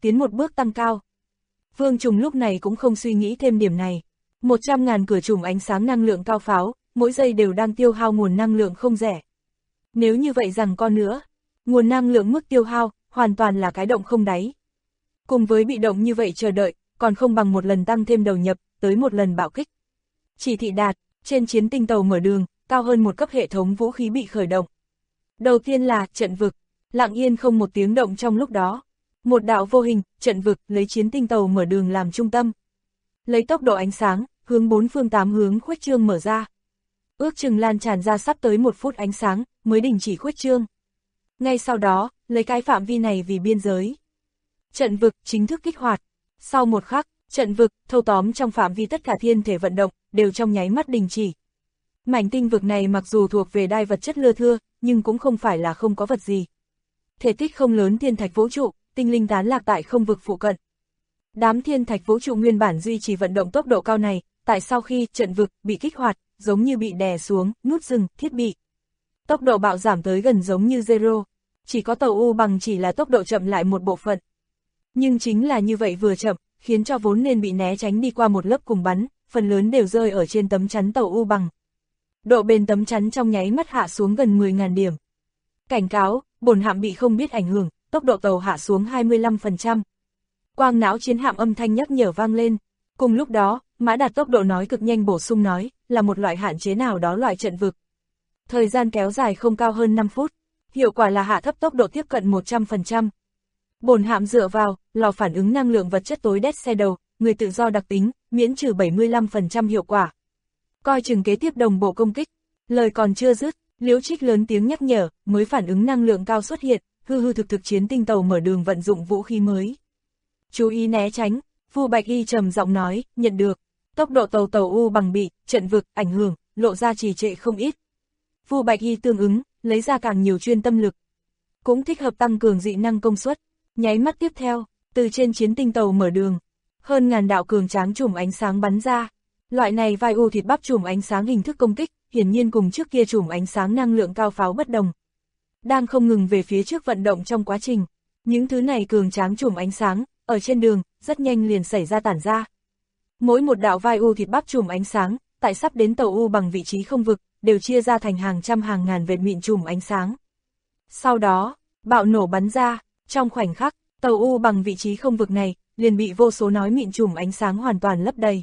tiến một bước tăng cao. Vương Trùng lúc này cũng không suy nghĩ thêm điểm này. 100.000 cửa chùm ánh sáng năng lượng cao pháo, mỗi giây đều đang tiêu hao nguồn năng lượng không rẻ. Nếu như vậy rằng con nữa, nguồn năng lượng mức tiêu hao, hoàn toàn là cái động không đáy. Cùng với bị động như vậy chờ đợi, còn không bằng một lần tăng thêm đầu nhập, tới một lần bạo kích. Chỉ thị đạt, trên chiến tinh tàu mở đường, cao hơn một cấp hệ thống vũ khí bị khởi động. Đầu tiên là trận vực, lặng yên không một tiếng động trong lúc đó. Một đạo vô hình, trận vực lấy chiến tinh tàu mở đường làm trung tâm. Lấy tốc độ ánh sáng, hướng bốn phương tám hướng khuếch trương mở ra. Ước chừng lan tràn ra sắp tới 1 phút ánh sáng, mới đình chỉ khuếch trương. Ngay sau đó, lấy cái phạm vi này vì biên giới. Trận vực chính thức kích hoạt. Sau một khắc, trận vực, thâu tóm trong phạm vi tất cả thiên thể vận động, đều trong nháy mắt đình chỉ. Mảnh tinh vực này mặc dù thuộc về đai vật chất lưa thưa, nhưng cũng không phải là không có vật gì. Thể tích không lớn thiên thạch vũ trụ, tinh linh tán lạc tại không vực phụ cận. Đám thiên thạch vũ trụ nguyên bản duy trì vận động tốc độ cao này, tại sau khi trận vực bị kích hoạt, giống như bị đè xuống, nút dừng, thiết bị. Tốc độ bạo giảm tới gần giống như zero, chỉ có tàu U bằng chỉ là tốc độ chậm lại một bộ phận. Nhưng chính là như vậy vừa chậm, khiến cho vốn nên bị né tránh đi qua một lớp cùng bắn, phần lớn đều rơi ở trên tấm chắn tàu U bằng. Độ bền tấm chắn trong nháy mắt hạ xuống gần 10.000 điểm. Cảnh cáo, bổn hạm bị không biết ảnh hưởng, tốc độ tàu hạ xuống 25%. Quang não chiến hạm âm thanh nhắc nhở vang lên. Cùng lúc đó, Mã Đạt tốc độ nói cực nhanh bổ sung nói, là một loại hạn chế nào đó loại trận vực. Thời gian kéo dài không cao hơn 5 phút, hiệu quả là hạ thấp tốc độ tiếp cận 100%. Bổn hạm dựa vào, lò phản ứng năng lượng vật chất tối đét xe đầu, người tự do đặc tính, miễn trừ 75% hiệu quả. Coi chừng kế tiếp đồng bộ công kích. Lời còn chưa dứt, Liễu Trích lớn tiếng nhắc nhở, mới phản ứng năng lượng cao xuất hiện, hư thực chiến tinh tàu mở đường vận dụng vũ khí mới. Chú ý né tránh, Vu Bạch Y trầm giọng nói, nhận được. Tốc độ tàu U bằng bị, trận vực, ảnh hưởng, lộ ra trì trệ không ít. Vu Bạch Y tương ứng, lấy ra càng nhiều chuyên tâm lực. Cũng thích hợp tăng cường dị năng công suất. Nháy mắt tiếp theo, từ trên chiến tinh tàu mở đường, hơn ngàn đạo cường tráng chùm ánh sáng bắn ra. Loại này vai u thịt bắp chùm ánh sáng hình thức công kích, hiển nhiên cùng trước kia chùm ánh sáng năng lượng cao pháo bất đồng. Đang không ngừng về phía trước vận động trong quá trình. Những thứ này cường tráng chùm ánh sáng, ở trên đường, rất nhanh liền xảy ra tản ra. Mỗi một đạo vai u thịt bắp chùm ánh sáng, tại sắp đến tàu U bằng vị trí không vực, đều chia ra thành hàng trăm hàng ngàn vệt mịn chùm ánh sáng. Sau đó, bạo nổ bắn ra, trong khoảnh khắc, tàu U bằng vị trí không vực này, liền bị vô số nói mịn chùm ánh sáng hoàn toàn lấp đầy.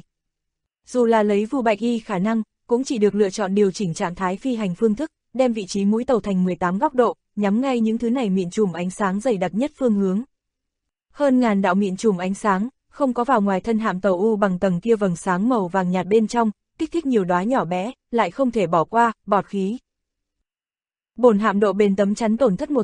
Dù là lấy Vu Bạch Y khả năng, cũng chỉ được lựa chọn điều chỉnh trạng thái phi hành phương thức, đem vị trí mũi tàu thành 18 góc độ, nhắm ngay những thứ này mịn chùm ánh sáng dày đặc nhất phương hướng. Hơn ngàn đạo mịn chùm ánh sáng, không có vào ngoài thân hạm tàu U bằng tầng kia vầng sáng màu vàng nhạt bên trong, kích thích nhiều đóa nhỏ bé, lại không thể bỏ qua, bọt khí. Bổn hạm độ bền tấm chắn tổn thất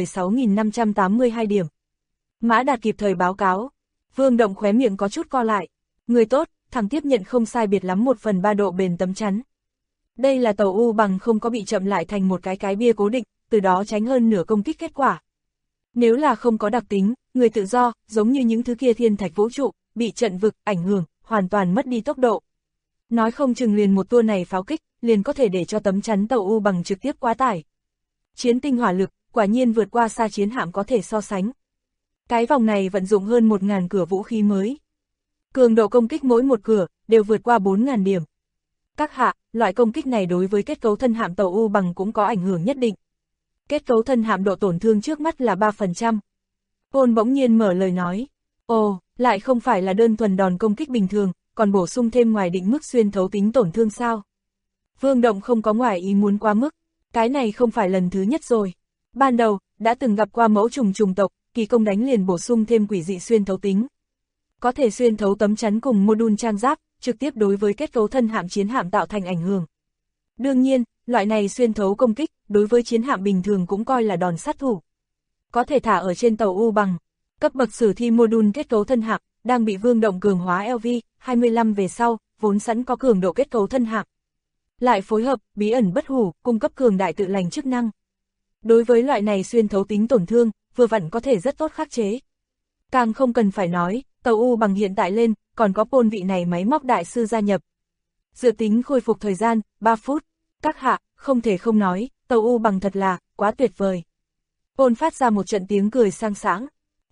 116.582 điểm. Mã Đạt kịp thời báo cáo. Vương Động khóe miệng có chút co lại. Người tốt, thằng tiếp nhận không sai biệt lắm 1/3 độ bền tấm chắn. Đây là tàu U bằng không có bị chậm lại thành một cái bia cố định, từ đó tránh hơn nửa công kích kết quả. Nếu là không có đặc tính, người tự do, giống như những thứ kia thiên thạch vũ trụ, bị trận vực, ảnh hưởng, hoàn toàn mất đi tốc độ. Nói không chừng liền một tour này pháo kích, liền có thể để cho tấm chắn tàu U bằng trực tiếp quá tải. Chiến tinh hỏa lực, quả nhiên vượt qua xa chiến hạm có thể so sánh. Cái vòng này vận dụng hơn 1.000 cửa vũ khí mới. Cường độ công kích mỗi một cửa, đều vượt qua 4.000 điểm. Các hạ, loại công kích này đối với kết cấu thân hạm tàu U bằng cũng có ảnh hưởng nhất định. Kết cấu thân hạm độ tổn thương trước mắt là 3%. Ôn bỗng nhiên mở lời nói. Ồ, lại không phải là đơn thuần đòn công kích bình thường, còn bổ sung thêm ngoài định mức xuyên thấu tính tổn thương sao? Vương Động không có ngoài ý muốn quá mức. Cái này không phải lần thứ nhất rồi. Ban đầu, đã từng gặp qua mẫu trùng tộc, kỳ công đánh liền bổ sung thêm quỷ dị xuyên thấu tính. Có thể xuyên thấu tấm chắn cùng module trang giáp, trực tiếp đối với kết cấu thân hạm chiến hạm tạo thành ảnh hưởng. Đương nhiên, loại này xuyên thấu công kích, đối với chiến hạm bình thường cũng coi là đòn sát thủ. Có thể thả ở trên tàu U bằng. Cấp bậc sử thi module kết cấu thân hạm, đang bị Vương Động cường hóa LV-25 về sau, vốn sẵn có cường độ kết cấu thân hạm. Lại phối hợp, bí ẩn bất hủ, cung cấp cường đại tự lành chức năng. Đối với loại này xuyên thấu tính tổn thương, vừa vặn có thể rất tốt khắc chế. Càng không cần phải nói, tàu U bằng hiện tại lên, còn có Pôn vị này máy móc đại sư gia nhập. Dự tính khôi phục thời gian, 3 phút. Các hạ, không thể không nói, tàu U bằng thật là, quá tuyệt vời. Pôn phát ra một trận tiếng cười sang sảng.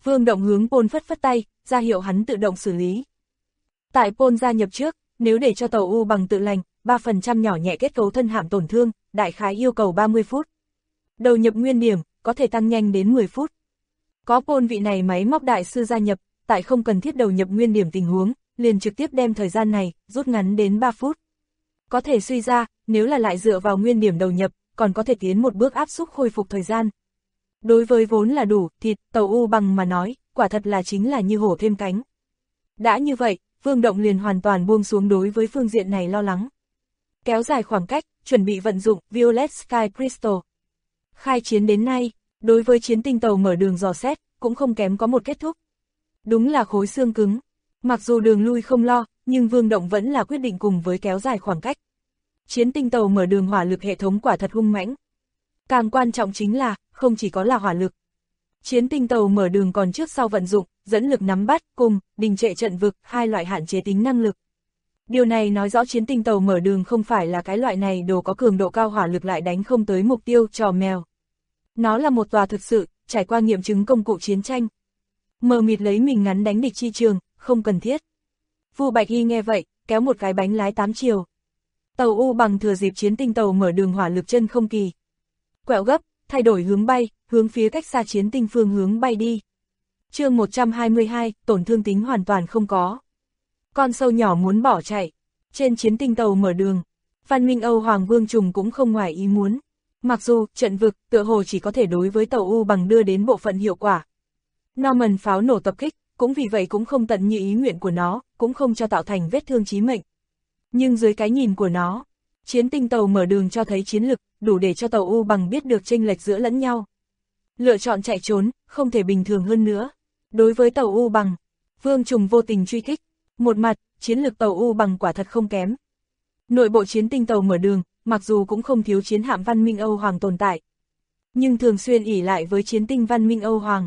Vương Động hướng Paul phất phất tay, ra hiệu hắn tự động xử lý. Tại Paul gia nhập trước, nếu để cho tàu U bằng tự lành, 3% nhỏ nhẹ kết cấu thân hạm tổn thương, đại khái yêu cầu 30 phút. Đầu nhập nguyên điểm, có thể tăng nhanh đến 10 phút. Có Paul vị này máy móc đại sư gia nhập, tại không cần thiết đầu nhập nguyên điểm tình huống, liền trực tiếp đem thời gian này, rút ngắn đến 3 phút. Có thể suy ra, nếu là lại dựa vào nguyên điểm đầu nhập, còn có thể tiến một bước áp xúc khôi phục thời gian. Đối với vốn là đủ, thịt, tàu U bằng mà nói, quả thật là chính là như hổ thêm cánh. Đã như vậy, Vương Động liền hoàn toàn buông xuống đối với phương diện này lo lắng. Kéo dài khoảng cách, chuẩn bị vận dụng Violet Sky Crystal. Khai chiến đến nay, đối với chiến tinh tàu mở đường dò xét, cũng không kém có một kết thúc. Đúng là khối xương cứng. Mặc dù đường lui không lo, nhưng Vương Động vẫn là quyết định cùng với kéo dài khoảng cách. Chiến tinh tàu mở đường hỏa lực hệ thống quả thật hung mãnh. Càng quan trọng chính là, không chỉ có là hỏa lực. Chiến tinh tàu mở đường còn trước sau vận dụng, dẫn lực nắm bắt, cùng, đình trệ trận vực, hai loại hạn chế tính năng lực. Điều này nói rõ chiến tinh tàu mở đường không phải là cái loại này đồ có cường độ cao hỏa lực lại đánh không tới mục tiêu trò mèo. Nó là một tòa thực sự, trải qua nghiệm chứng công cụ chiến tranh. Mờ mịt lấy mình ngắn đánh địch chi trường, không cần thiết. Vu Bạch Hy nghe vậy, kéo một cái bánh lái 8 chiều. Tàu U bằng thừa dịp chiến tinh tàu mở đường hỏa lực chân không kỳ. Quẹo gấp, thay đổi hướng bay, hướng phía cách xa chiến tinh phương hướng bay đi. Chương 122, tổn thương tính hoàn toàn không có. Con sâu nhỏ muốn bỏ chạy. Trên chiến tinh tàu mở đường, Văn Minh Âu Hoàng Vương Trùng cũng không ngoài ý muốn. Mặc dù, trận vực, tựa hồ chỉ có thể đối với tàu U bằng đưa đến bộ phận hiệu quả. Norman pháo nổ tập kích, cũng vì vậy cũng không tận như ý nguyện của nó, cũng không cho tạo thành vết thương chí mệnh. Nhưng dưới cái nhìn của nó, chiến tinh tàu mở đường cho thấy chiến lực, đủ để cho tàu U bằng biết được chênh lệch giữa lẫn nhau. Lựa chọn chạy trốn, không thể bình thường hơn nữa. Đối với tàu U bằng, Vương Trùng vô tình truy kích. Một mặt, chiến lược tàu U bằng quả thật không kém. Nội bộ chiến tinh tàu mở đường, mặc dù cũng không thiếu chiến hạm Văn Minh Âu Hoàng tồn tại, nhưng thường xuyên ỷ lại với chiến tinh Văn Minh Âu Hoàng.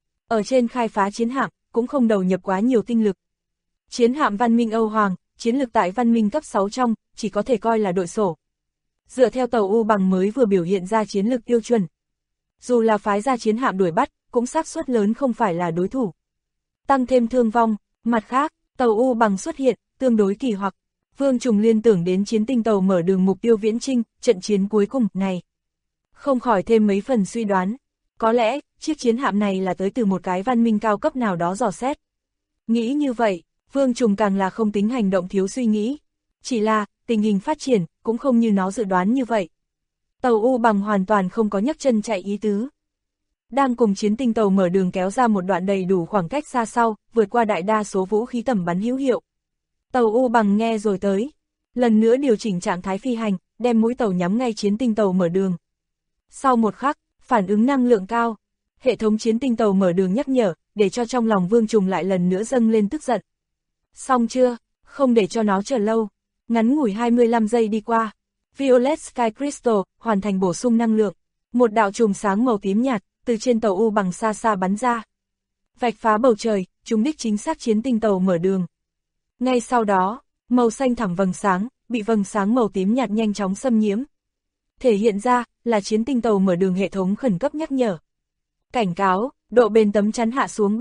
Ở trên khai phá chiến hạm, cũng không đầu nhập quá nhiều tinh lực. Chiến hạm Văn Minh Âu Hoàng, chiến lược tại Văn Minh cấp 6 trong, chỉ có thể coi là đội sổ. Dựa theo tàu U bằng mới vừa biểu hiện ra chiến lược tiêu chuẩn. Dù là phái ra chiến hạm đuổi bắt, cũng xác suất lớn không phải là đối thủ. Tăng thêm thương vong, mặt khác, tàu U bằng xuất hiện, tương đối kỳ hoặc. Vương Trùng liên tưởng đến chiến tinh tàu mở đường mục tiêu viễn chinh, trận chiến cuối cùng này. Không khỏi thêm mấy phần suy đoán. Có lẽ, chiếc chiến hạm này là tới từ một cái văn minh cao cấp nào đó dò xét. Nghĩ như vậy, Vương Trùng càng là không tính hành động thiếu suy nghĩ. Chỉ là, tình hình phát triển, cũng không như nó dự đoán như vậy. Tàu U bằng hoàn toàn không có nhấc chân chạy ý tứ. Đang cùng chiến tinh tàu mở đường kéo ra một đoạn đầy đủ khoảng cách xa sau, vượt qua đại đa số vũ khí tầm bắn hữu hiệu. Tàu U bằng nghe rồi tới. Lần nữa điều chỉnh trạng thái phi hành, đem mũi tàu nhắm ngay chiến tinh tàu mở đường. Sau một khắc, phản ứng năng lượng cao. Hệ thống chiến tinh tàu mở đường nhắc nhở, để cho trong lòng Vương Trùng lại lần nữa dâng lên tức giận. Xong chưa? Không để cho nó chờ lâu. Ngắn ngủi 25 giây đi qua. Violet Sky Crystal, hoàn thành bổ sung năng lượng. Một đạo chùm sáng màu tím nhạt, từ trên tàu U bằng xa xa bắn ra. Vạch phá bầu trời, trúng đích chính xác chiến tinh tàu mở đường. Ngay sau đó, màu xanh thẳm vầng sáng, bị vầng sáng màu tím nhạt nhanh chóng xâm nhiễm. Thể hiện ra, là chiến tinh tàu mở đường hệ thống khẩn cấp nhắc nhở. Cảnh cáo, độ bền tấm chắn hạ xuống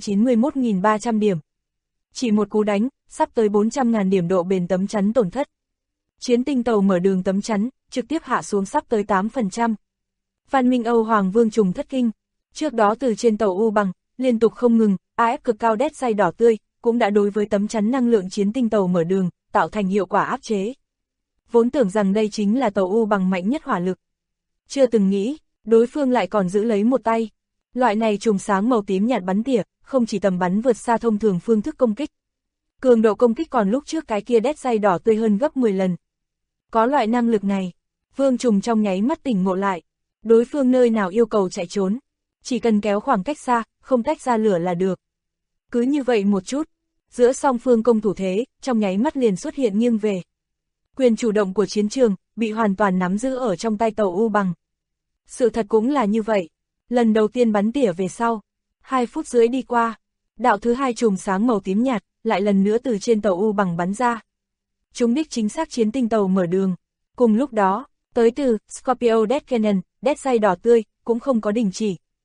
391.300 điểm. Chỉ một cú đánh, sắp tới 400.000 điểm độ bền tấm chắn tổn thất. Chiến tinh tàu mở đường tấm chắn, trực tiếp hạ xuống sắp tới 8%. Văn Minh Âu Hoàng Vương Trùng thất kinh. Trước đó từ trên tàu U bằng, liên tục không ngừng, AF cực cao đét say đỏ tươi, cũng đã đối với tấm chắn năng lượng chiến tinh tàu mở đường, tạo thành hiệu quả áp chế. Vốn tưởng rằng đây chính là tàu U bằng mạnh nhất hỏa lực. Chưa từng nghĩ, đối phương lại còn giữ lấy một tay. Loại này chùm sáng màu tím nhạt bắn tỉa, không chỉ tầm bắn vượt xa thông thường phương thức công kích. Cường độ công kích còn lúc trước cái kia đét say đỏ tươi hơn gấp 10 lần. Có loại năng lực này, Vương Trùng trong nháy mắt tỉnh ngộ lại. Đối phương nơi nào yêu cầu chạy trốn, chỉ cần kéo khoảng cách xa, không tách ra lửa là được. Cứ như vậy một chút, giữa song phương công thủ thế, trong nháy mắt liền xuất hiện nghiêng về. Quyền chủ động của chiến trường, bị hoàn toàn nắm giữ ở trong tay tàu U bằng. Sự thật cũng là như vậy. Lần đầu tiên bắn tỉa về sau, 2 phút rưỡi đi qua, đạo thứ hai chùm sáng màu tím nhạt, lại lần nữa từ trên tàu U bằng bắn ra. Trúng đích chính xác chiến tinh tàu mở đường. Cùng lúc đó, tới từ Scorpio Death Cannon, đét say đỏ tươi, cũng không có đình chỉ.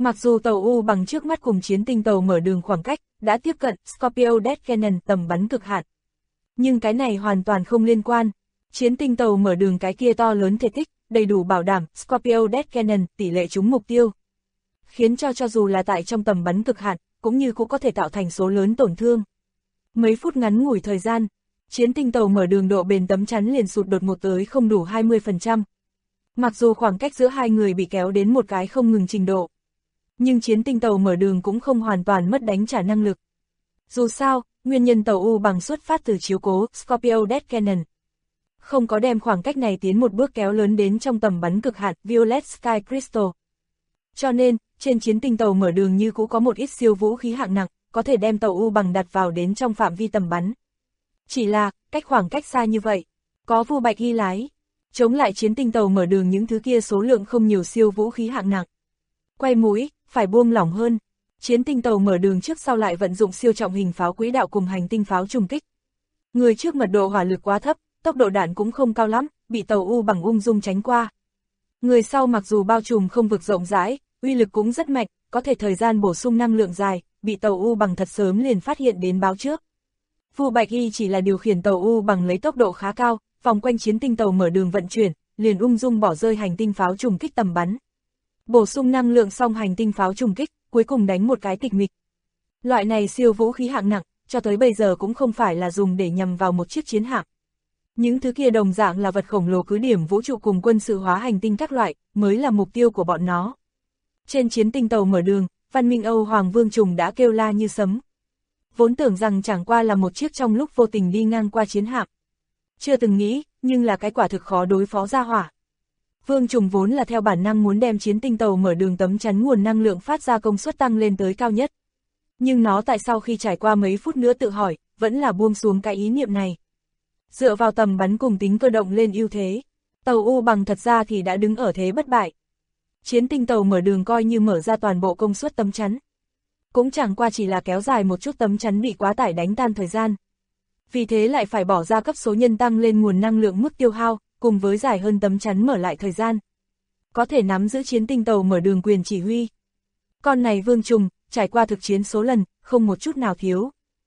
Mặc dù tàu U bằng trước mắt cùng chiến tinh tàu mở đường khoảng cách, đã tiếp cận Scorpio Death Cannon tầm bắn cực hạn. Nhưng cái này hoàn toàn không liên quan. Chiến tinh tàu mở đường cái kia to lớn thể tích, đầy đủ bảo đảm Scorpio Death Cannon tỷ lệ trúng mục tiêu. Khiến cho dù là tại trong tầm bắn cực hạn, cũng như cũng có thể tạo thành số lớn tổn thương. Mấy phút ngắn ngủi thời gian, chiến tinh tàu mở đường độ bền tấm chắn liền sụt đột ngột tới không đủ 20%. Mặc dù khoảng cách giữa hai người bị kéo đến một cái không ngừng trình độ, nhưng chiến tinh tàu mở đường cũng không hoàn toàn mất đánh trả năng lực. Dù sao, nguyên nhân tàu U bằng xuất phát từ chiếu cố Scorpio Death Cannon. Không có đem khoảng cách này tiến một bước kéo lớn đến trong tầm bắn cực hạn Violet Sky Crystal. Cho nên, trên chiến tinh tàu mở đường như cũ có một ít siêu vũ khí hạng nặng, có thể đem tàu U bằng đặt vào đến trong phạm vi tầm bắn. Chỉ là, khoảng cách xa như vậy, có Vu Bạch Hy lái, chống lại chiến tinh tàu mở đường những thứ kia số lượng không nhiều siêu vũ khí hạng nặng. Quay mũi, phải buông lỏng hơn. Chiến tinh tàu mở đường trước sau lại vận dụng siêu trọng hình pháo quỹ đạo cùng hành tinh pháo trùng kích. Người trước mật độ hỏa lực quá thấp, tốc độ đạn cũng không cao lắm, bị tàu U bằng ung dung tránh qua. Người sau mặc dù bao trùm không vực rộng rãi, uy lực cũng rất mạnh, có thể thời gian bổ sung năng lượng dài, bị tàu U bằng thật sớm liền phát hiện đến báo trước. Vu Bạch Hy chỉ là điều khiển tàu U bằng lấy tốc độ khá cao, vòng quanh chiến tinh tàu mở đường vận chuyển, liền ung dung bỏ rơi hành tinh pháo trùng kích tầm bắn. Bổ sung năng lượng xong hành tinh pháo trùng kích, cuối cùng đánh một cái tịch mịch. Loại này siêu vũ khí hạng nặng, cho tới bây giờ cũng không phải là dùng để nhằm vào một chiếc chiến hạm. Những thứ kia đồng dạng là vật khổng lồ cứ điểm vũ trụ cùng quân sự hóa hành tinh các loại, mới là mục tiêu của bọn nó. Trên chiến tinh tàu mở đường, Văn Minh Âu Hoàng Vương Trùng đã kêu la như sấm. Vốn tưởng rằng chẳng qua là một chiếc trong lúc vô tình đi ngang qua chiến hạm. Chưa từng nghĩ, nhưng là cái quả thực khó đối phó ra hỏa. Vương Trùng vốn là theo bản năng muốn đem chiến tinh tàu mở đường tấm chắn nguồn năng lượng phát ra công suất tăng lên tới cao nhất. Nhưng nó tại sao khi trải qua mấy phút nữa tự hỏi, vẫn là buông xuống cái ý niệm này. Dựa vào tầm bắn cùng tính cơ động lên ưu thế, tàu U bằng thật ra thì đã đứng ở thế bất bại. Chiến tinh tàu mở đường coi như mở ra toàn bộ công suất tấm chắn. Cũng chẳng qua chỉ là kéo dài một chút tấm chắn bị quá tải đánh tan thời gian. Vì thế lại phải bỏ ra cấp số nhân tăng lên nguồn năng lượng mức tiêu hao, cùng với dài hơn tấm chắn mở lại thời gian. Có thể nắm giữ chiến tinh tàu mở đường quyền chỉ huy. Con này Vương Trùng, trải qua thực chiến số lần, không một chút nào thiếu.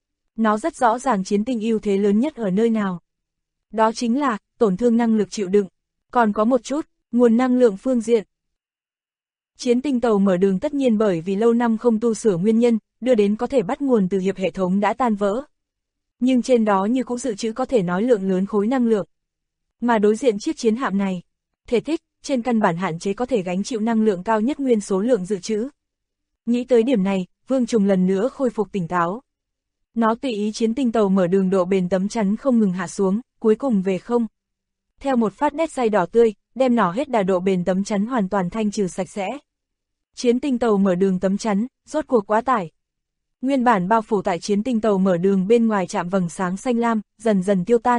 Nó rất rõ ràng chiến tinh ưu thế lớn nhất ở nơi nào. Đó chính là, tổn thương năng lực chịu đựng. Còn có một chút, nguồn năng lượng phương diện. Chiến tinh tàu mở đường tất nhiên bởi vì lâu năm không tu sửa nguyên nhân, đưa đến có thể bắt nguồn từ hiệp hệ thống đã tan vỡ. Nhưng trên đó như cũng dự trữ có thể nói lượng lớn khối năng lượng. Mà đối diện chiếc chiến hạm này, thể tích, trên căn bản hạn chế có thể gánh chịu năng lượng cao nhất nguyên số lượng dự trữ. Nghĩ tới điểm này, Vương Trùng lần nữa khôi phục tỉnh táo. Nó tùy ý chiến tinh tàu mở đường độ bền tấm chắn không ngừng hạ xuống, cuối cùng về không. Theo một phát nét dây đỏ tươi, đem nỏ hết đà độ bền tấm chắn hoàn toàn thanh trừ sạch sẽ. Chiến tinh tàu mở đường tấm chắn, rốt cuộc quá tải. Nguyên bản bao phủ tại chiến tinh tàu mở đường bên ngoài chạm vầng sáng xanh lam, dần dần tiêu tan.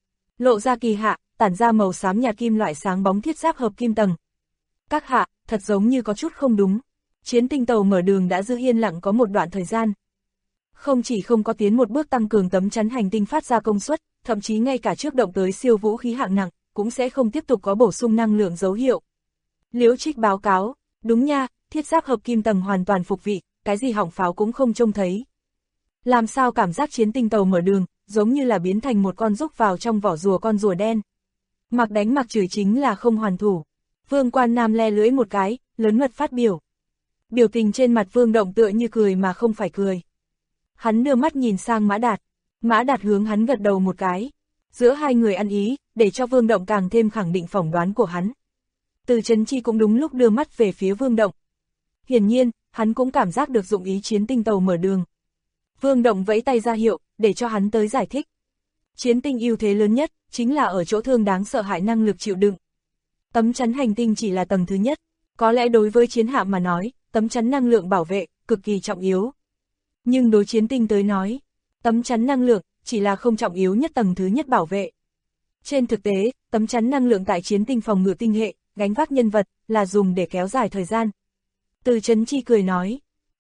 Lộ ra kỳ hạ, tản ra màu xám nhạt kim loại sáng bóng thiết giáp hợp kim tầng. Các hạ, thật giống như có chút không đúng. Chiến tinh tàu mở đường đã giữ yên lặng có một đoạn thời gian. Không chỉ không có tiến một bước tăng cường tấm chắn hành tinh phát ra công suất, thậm chí ngay cả trước động tới siêu vũ khí hạng nặng, cũng sẽ không tiếp tục có bổ sung năng lượng dấu hiệu. Liễu Trích báo cáo, đúng nha, thiết giáp hợp kim tầng hoàn toàn phục vị, cái gì hỏng pháo cũng không trông thấy. Làm sao cảm giác chiến tinh tàu mở đường, giống như là biến thành một con rúc vào trong vỏ rùa con rùa đen. Mặc đánh mặc chửi chính là không hoàn thủ. Vương Quan Nam le lưỡi một cái, lớn mật phát biểu. Biểu tình trên mặt Vương Động tựa như cười mà không phải cười. Hắn đưa mắt nhìn sang Mã Đạt. Mã Đạt hướng hắn gật đầu một cái. Giữa hai người ăn ý, để cho Vương Động càng thêm khẳng định phỏng đoán của hắn. Từ Trấn Chi cũng đúng lúc đưa mắt về phía Vương Động. Hiển nhiên, hắn cũng cảm giác được dụng ý chiến tinh tàu mở đường. Vương Động vẫy tay ra hiệu, để cho hắn tới giải thích. Chiến tinh ưu thế lớn nhất, chính là ở chỗ thương đáng sợ hãi năng lực chịu đựng. Tấm chắn hành tinh chỉ là tầng thứ nhất. Có lẽ đối với chiến hạm mà nói, tấm chắn năng lượng bảo vệ, cực kỳ trọng yếu. Nhưng đối chiến tinh tới nói, tấm chắn năng lượng, chỉ là không trọng yếu nhất tầng thứ nhất bảo vệ. Trên thực tế, tấm chắn năng lượng tại chiến tinh phòng ngự tinh hệ, gánh vác nhân vật, là dùng để kéo dài thời gian. Từ Trấn Chi cười nói,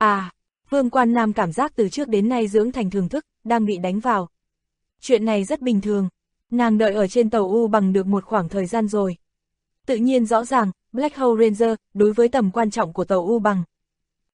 Vương Quan Nam cảm giác từ trước đến nay dưỡng thành thường thức, đang bị đánh vào. Chuyện này rất bình thường, nàng đợi ở trên tàu U bằng được một khoảng thời gian rồi. Tự nhiên rõ ràng, Black Hole Ranger, đối với tầm quan trọng của tàu U bằng.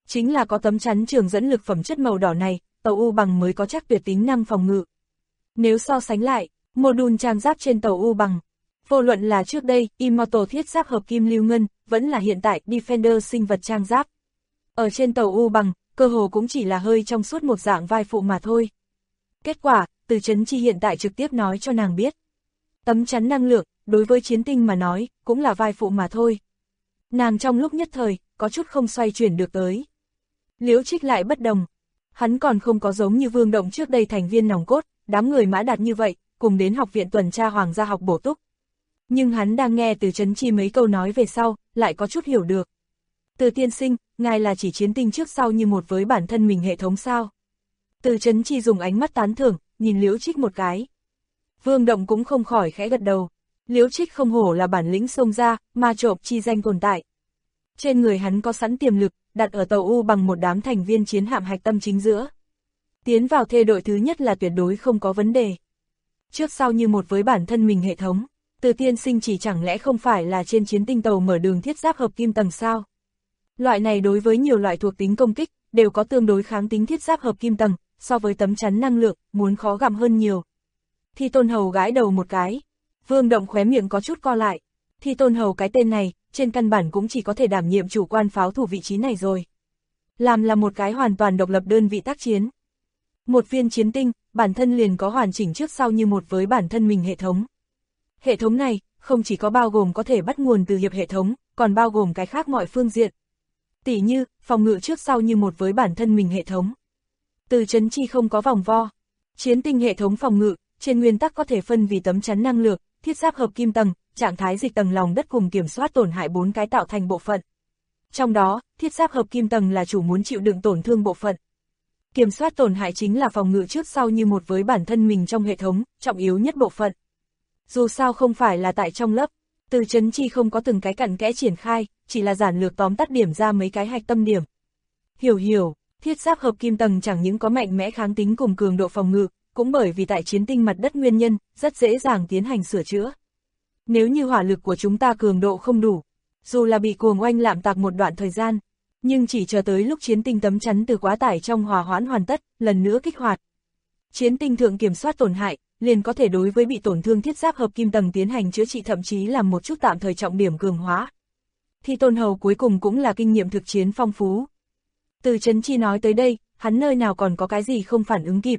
Chính là có tấm chắn trường dẫn lực phẩm chất màu đỏ này, tàu U Bằng mới có chắc tuyệt tính năng phòng ngự. Nếu so sánh lại, module trang giáp trên tàu U Bằng, vô luận là trước đây, Immortal thiết giáp hợp kim lưu ngân, vẫn là hiện tại, Defender sinh vật trang giáp. Ở trên tàu U Bằng, cơ hồ cũng chỉ là hơi trong suốt một dạng vai phụ mà thôi. Kết quả, Từ Chấn Chi hiện tại trực tiếp nói cho nàng biết. Tấm chắn năng lượng, đối với chiến tinh mà nói, cũng là vai phụ mà thôi. Nàng trong lúc nhất thời, có chút không xoay chuyển được tới. Liễu Trích lại bất đồng. Hắn còn không có giống như Vương Động trước đây thành viên nòng cốt, đám người Mã Đạt như vậy, cùng đến học viện tuần tra hoàng gia học bổ túc. Nhưng hắn đang nghe Từ Chấn Chi mấy câu nói về sau, lại có chút hiểu được. Từ tiên sinh, ngài là chỉ chiến tinh trước sau như một với bản thân mình hệ thống sao? Từ Chấn Chi dùng ánh mắt tán thưởng, nhìn Liễu Trích một cái. Vương Động cũng không khỏi khẽ gật đầu. Liễu Trích không hổ là bản lĩnh xông ra, ma trộm chi danh tồn tại. Trên người hắn có sẵn tiềm lực, đặt ở tàu U Bằng một đám thành viên chiến hạm hạch tâm chính giữa. Tiến vào thê đội thứ nhất là tuyệt đối không có vấn đề. Trước sau như một với bản thân mình hệ thống, Từ tiên sinh chỉ chẳng lẽ không phải là trên chiến tinh tàu mở đường thiết giáp hợp kim tầng sao? Loại này đối với nhiều loại thuộc tính công kích, đều có tương đối kháng tính thiết giáp hợp kim tầng, so với tấm chắn năng lượng, muốn khó gặm hơn nhiều. Thi Tôn Hầu gãi đầu một cái. Vương Động khóe miệng có chút co lại. Thi Tôn Hầu cái tên này, trên căn bản cũng chỉ có thể đảm nhiệm chủ quan pháo thủ vị trí này rồi. Làm là một cái hoàn toàn độc lập đơn vị tác chiến. Một viên chiến tinh, bản thân liền có hoàn chỉnh trước sau như một với bản thân mình hệ thống. Hệ thống này, không chỉ có bao gồm có thể bắt nguồn từ hiệp hệ thống, còn bao gồm cái khác mọi phương diện. Tỉ như, phòng ngự trước sau như một với bản thân mình hệ thống. Từ Chấn Chi không có vòng vo. Chiến tinh hệ thống phòng ngự, trên nguyên tắc có thể phân vì tấm chắn năng lượng, thiết giáp hợp kim tầng, trạng thái dịch tầng lòng đất cùng kiểm soát tổn hại 4 cái tạo thành bộ phận. Trong đó, thiết giáp hợp kim tầng là chủ muốn chịu đựng tổn thương bộ phận. Kiểm soát tổn hại chính là phòng ngự trước sau như một với bản thân mình trong hệ thống, trọng yếu nhất bộ phận. Dù sao không phải là tại trong lớp, Từ Chấn Chi không có từng cái cặn kẽ triển khai, chỉ là giản lược tóm tắt điểm ra mấy cái hạch tâm điểm. Hiểu, thiết giáp hợp kim tầng chẳng những có mạnh mẽ kháng tính cùng cường độ phòng ngự, cũng bởi vì tại chiến tinh mặt đất nguyên nhân, rất dễ dàng tiến hành sửa chữa. Nếu như hỏa lực của chúng ta cường độ không đủ, dù là bị cuồng oanh lạm tạc một đoạn thời gian, nhưng chỉ chờ tới lúc chiến tinh tấm chắn từ quá tải trong hòa hoãn hoàn tất, lần nữa kích hoạt. Chiến tinh thượng kiểm soát tổn hại, liền có thể đối với bị tổn thương thiết giáp hợp kim tầng tiến hành chữa trị, thậm chí làm một chút tạm thời trọng điểm cường hóa. Thi Tôn Hầu cuối cùng cũng là kinh nghiệm thực chiến phong phú. Từ Chấn Chi nói tới đây, hắn nơi nào còn có cái gì không phản ứng kịp.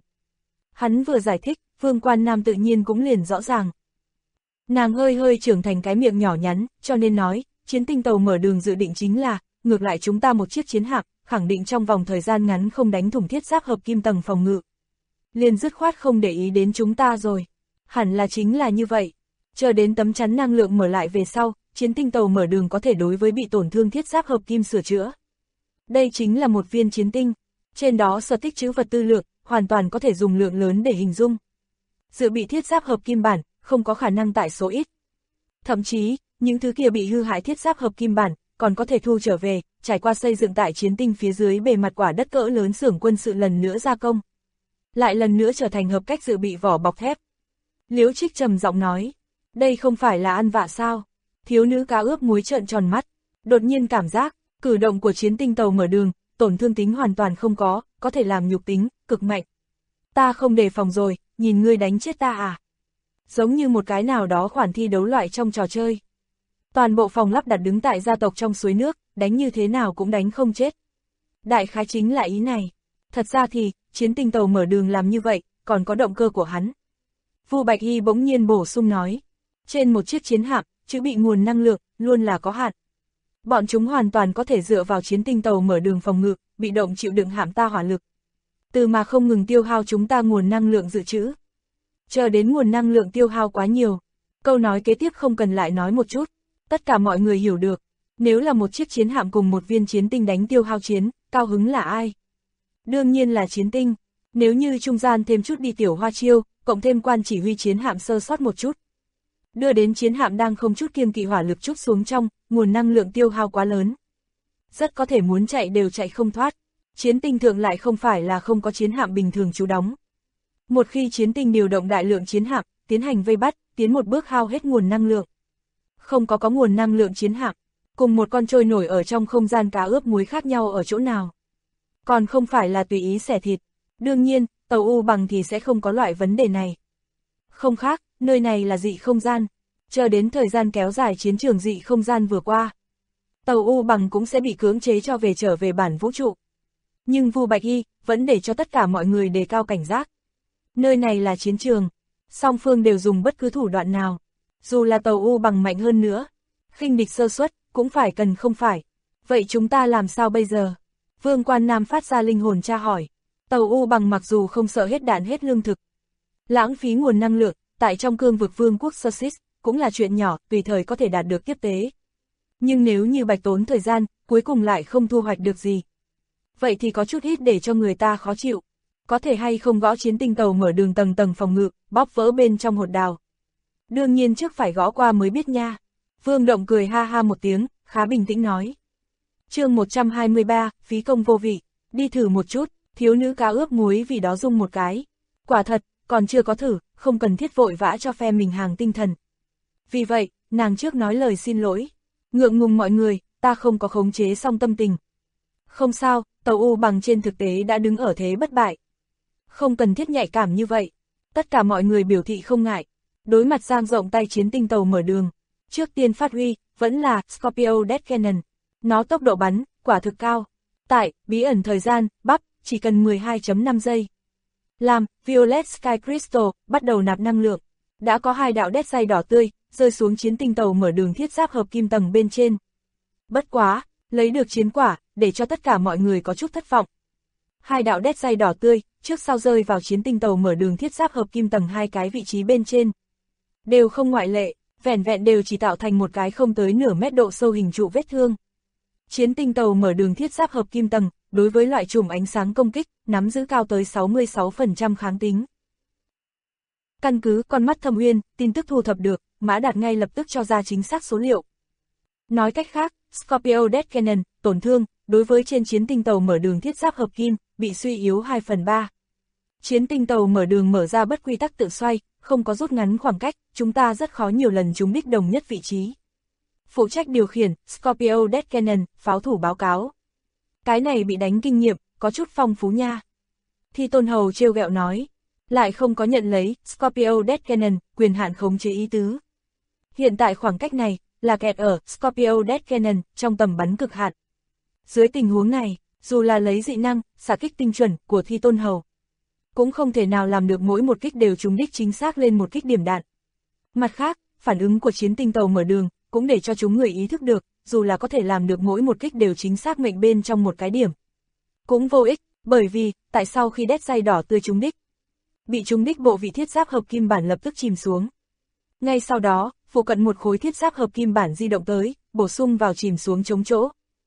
Hắn vừa giải thích, Vương Quan Nam tự nhiên cũng liền rõ ràng. Nàng hơi trưởng thành cái miệng nhỏ nhắn, cho nên nói, chiến tinh tàu mở đường dự định chính là, ngược lại chúng ta một chiếc chiến hạm, khẳng định trong vòng thời gian ngắn không đánh thủng thiết giáp hợp kim tầng phòng ngự. Liền dứt khoát không để ý đến chúng ta rồi. Hẳn là chính là như vậy. Chờ đến tấm chắn năng lượng mở lại về sau, chiến tinh tàu mở đường có thể đối với bị tổn thương thiết giáp hợp kim sửa chữa. Đây chính là một viên chiến tinh. Trên đó sở tích trữ vật tư lượng, hoàn toàn có thể dùng lượng lớn để hình dung. Dự bị thiết giáp hợp kim bản, không có khả năng tại số ít. Thậm chí, những thứ kia bị hư hại thiết giáp hợp kim bản, còn có thể thu trở về, trải qua xây dựng tại chiến tinh phía dưới bề mặt quả đất cỡ lớn xưởng quân sự lần nữa gia công. Lại lần nữa trở thành hợp cách dự bị vỏ bọc thép. Liễu Trích trầm giọng nói, đây không phải là ăn vạ sao? Thiếu nữ cá ướp muối trợn tròn mắt, đột nhiên cảm giác, cử động của chiến tinh tàu mở đường, tổn thương tính hoàn toàn không có thể làm nhục tính, cực mạnh. Ta không đề phòng rồi, nhìn ngươi đánh chết ta à? Giống như một cái nào đó khoản thi đấu loại trong trò chơi. Toàn bộ phòng lắp đặt đứng tại gia tộc trong suối nước, đánh như thế nào cũng đánh không chết. Đại khái chính là ý này. Thật ra thì, chiến tinh tàu mở đường làm như vậy, còn có động cơ của hắn. Vu Bạch Hy bỗng nhiên bổ sung nói. Trên một chiếc chiến hạm, chữ bị nguồn năng lượng, luôn là có hạn. Bọn chúng hoàn toàn có thể dựa vào chiến tinh tàu mở đường phòng ngự, bị động chịu đựng hạm ta hỏa lực. Từ mà không ngừng tiêu hao chúng ta nguồn năng lượng dự trữ. Chờ đến nguồn năng lượng tiêu hao quá nhiều. Câu nói kế tiếp không cần lại nói một chút. Tất cả mọi người hiểu được. Nếu là một chiếc chiến hạm cùng một viên chiến tinh đánh tiêu hao chiến, cao hứng là ai? Đương nhiên là chiến tinh. Nếu như trung gian thêm chút đi tiểu hoa chiêu, cộng thêm quan chỉ huy chiến hạm sơ sót một chút. Đưa đến chiến hạm đang không chút kiêng kỵ hỏa lực chút xuống trong, nguồn năng lượng tiêu hao quá lớn. Rất có thể muốn chạy đều chạy không thoát. Chiến tinh thượng lại không phải là không có chiến hạm bình thường trú đóng. Một khi chiến tinh điều động đại lượng chiến hạm, tiến hành vây bắt, tiến một bước hao hết nguồn năng lượng. Không có nguồn năng lượng chiến hạm, Cùng một con trôi nổi ở trong không gian cá ướp muối khác nhau ở chỗ nào? Còn không phải là tùy ý xẻ thịt. Đương nhiên, tàu U bằng thì sẽ không có loại vấn đề này. Không khác, nơi này là dị không gian. Chờ đến thời gian kéo dài chiến trường dị không gian vừa qua, tàu U bằng cũng sẽ bị cưỡng chế cho trở về bản vũ trụ. Nhưng Vu Bạch Y vẫn để cho tất cả mọi người đề cao cảnh giác. Nơi này là chiến trường, song phương đều dùng bất cứ thủ đoạn nào. Dù là tàu U bằng mạnh hơn nữa, khinh địch sơ suất, cũng phải cần không phải. Vậy chúng ta làm sao bây giờ? Vương Quan Nam phát ra linh hồn tra hỏi. Tàu U bằng mặc dù không sợ hết đạn hết lương thực, lãng phí nguồn năng lượng, tại trong cương vực vương quốc Sussex, cũng là chuyện nhỏ, tùy thời có thể đạt được tiếp tế. Nhưng nếu như bạch tốn thời gian, cuối cùng lại không thu hoạch được gì, vậy thì có chút ít để cho người ta khó chịu. Có thể hay không gõ chiến tinh tàu mở đường tầng tầng phòng ngự, bóp vỡ bên trong hột đào? Đương nhiên trước phải gõ qua mới biết nha. Vương Động cười ha ha một tiếng, khá bình tĩnh nói. Chương 123, phí công vô vị, đi thử một chút, thiếu nữ cá ướp muối vì đó rung một cái. Quả thật, còn chưa có thử, không cần thiết vội vã cho phe mình hàng tinh thần. Vì vậy, nàng trước nói lời xin lỗi. Ngượng ngùng mọi người, ta không có khống chế xong tâm tình. Không sao, tàu U bằng trên thực tế đã đứng ở thế bất bại. Không cần thiết nhạy cảm như vậy. Tất cả mọi người biểu thị không ngại. Đối mặt dang rộng tay chiến tinh tàu mở đường, trước tiên phát huy, vẫn là Scorpio Death Cannon. Nó tốc độ bắn, quả thực cao. Tại, bí ẩn thời gian, bắp, chỉ cần 12.5 giây. Làm, Violet Sky Crystal, bắt đầu nạp năng lượng. Đã có 2 đạo đét dây đỏ tươi, rơi xuống chiến tinh tàu mở đường thiết giáp hợp kim tầng bên trên. Bất quá, lấy được chiến quả, để cho tất cả mọi người có chút thất vọng. 2 đạo đét dây đỏ tươi, trước sau rơi vào chiến tinh tàu mở đường thiết giáp hợp kim tầng 2 cái vị trí bên trên. Đều không ngoại lệ, vẻn vẹn đều chỉ tạo thành một cái không tới nửa mét độ sâu hình trụ vết thương. Chiến tinh tàu mở đường thiết giáp hợp kim tầng, đối với loại chùm ánh sáng công kích, nắm giữ cao tới 66% kháng tính. Căn cứ con mắt Thâm Uyên, tin tức thu thập được, Mã Đạt ngay lập tức cho ra chính xác số liệu. Nói cách khác, Scorpio Death Cannon, tổn thương, đối với trên chiến tinh tàu mở đường thiết giáp hợp kim, bị suy yếu 2/3. Chiến tinh tàu mở đường mở ra bất quy tắc tự xoay, không có rút ngắn khoảng cách, chúng ta rất khó nhiều lần trúng đích đồng nhất vị trí. Phụ trách điều khiển, Scorpio Death Cannon, pháo thủ báo cáo. Cái này bị đánh kinh nghiệm, có chút phong phú nha. Thi Tôn Hầu trêu ghẹo nói, lại không có nhận lấy Scorpio Death Cannon, quyền hạn khống chế ý tứ. Hiện tại khoảng cách này, là kẹt ở Scorpio Death Cannon, trong tầm bắn cực hạn. Dưới tình huống này, dù là lấy dị năng, xạ kích tinh chuẩn của Thi Tôn Hầu, cũng không thể nào làm được mỗi một kích đều trúng đích chính xác lên một kích điểm đạn. Mặt khác, phản ứng của chiến tinh tàu mở đường, cũng để cho chúng người ý thức được, dù là có thể làm được mỗi một kích đều chính xác mệnh bên trong một cái điểm, cũng vô ích, bởi vì, tại sao khi đét dây đỏ tươi trúng đích, bị trúng đích bộ vị thiết giáp hợp kim bản lập tức chìm xuống. Ngay sau đó, phụ cận một khối thiết giáp hợp kim bản di động tới, bổ sung vào chìm xuống chống chỗ.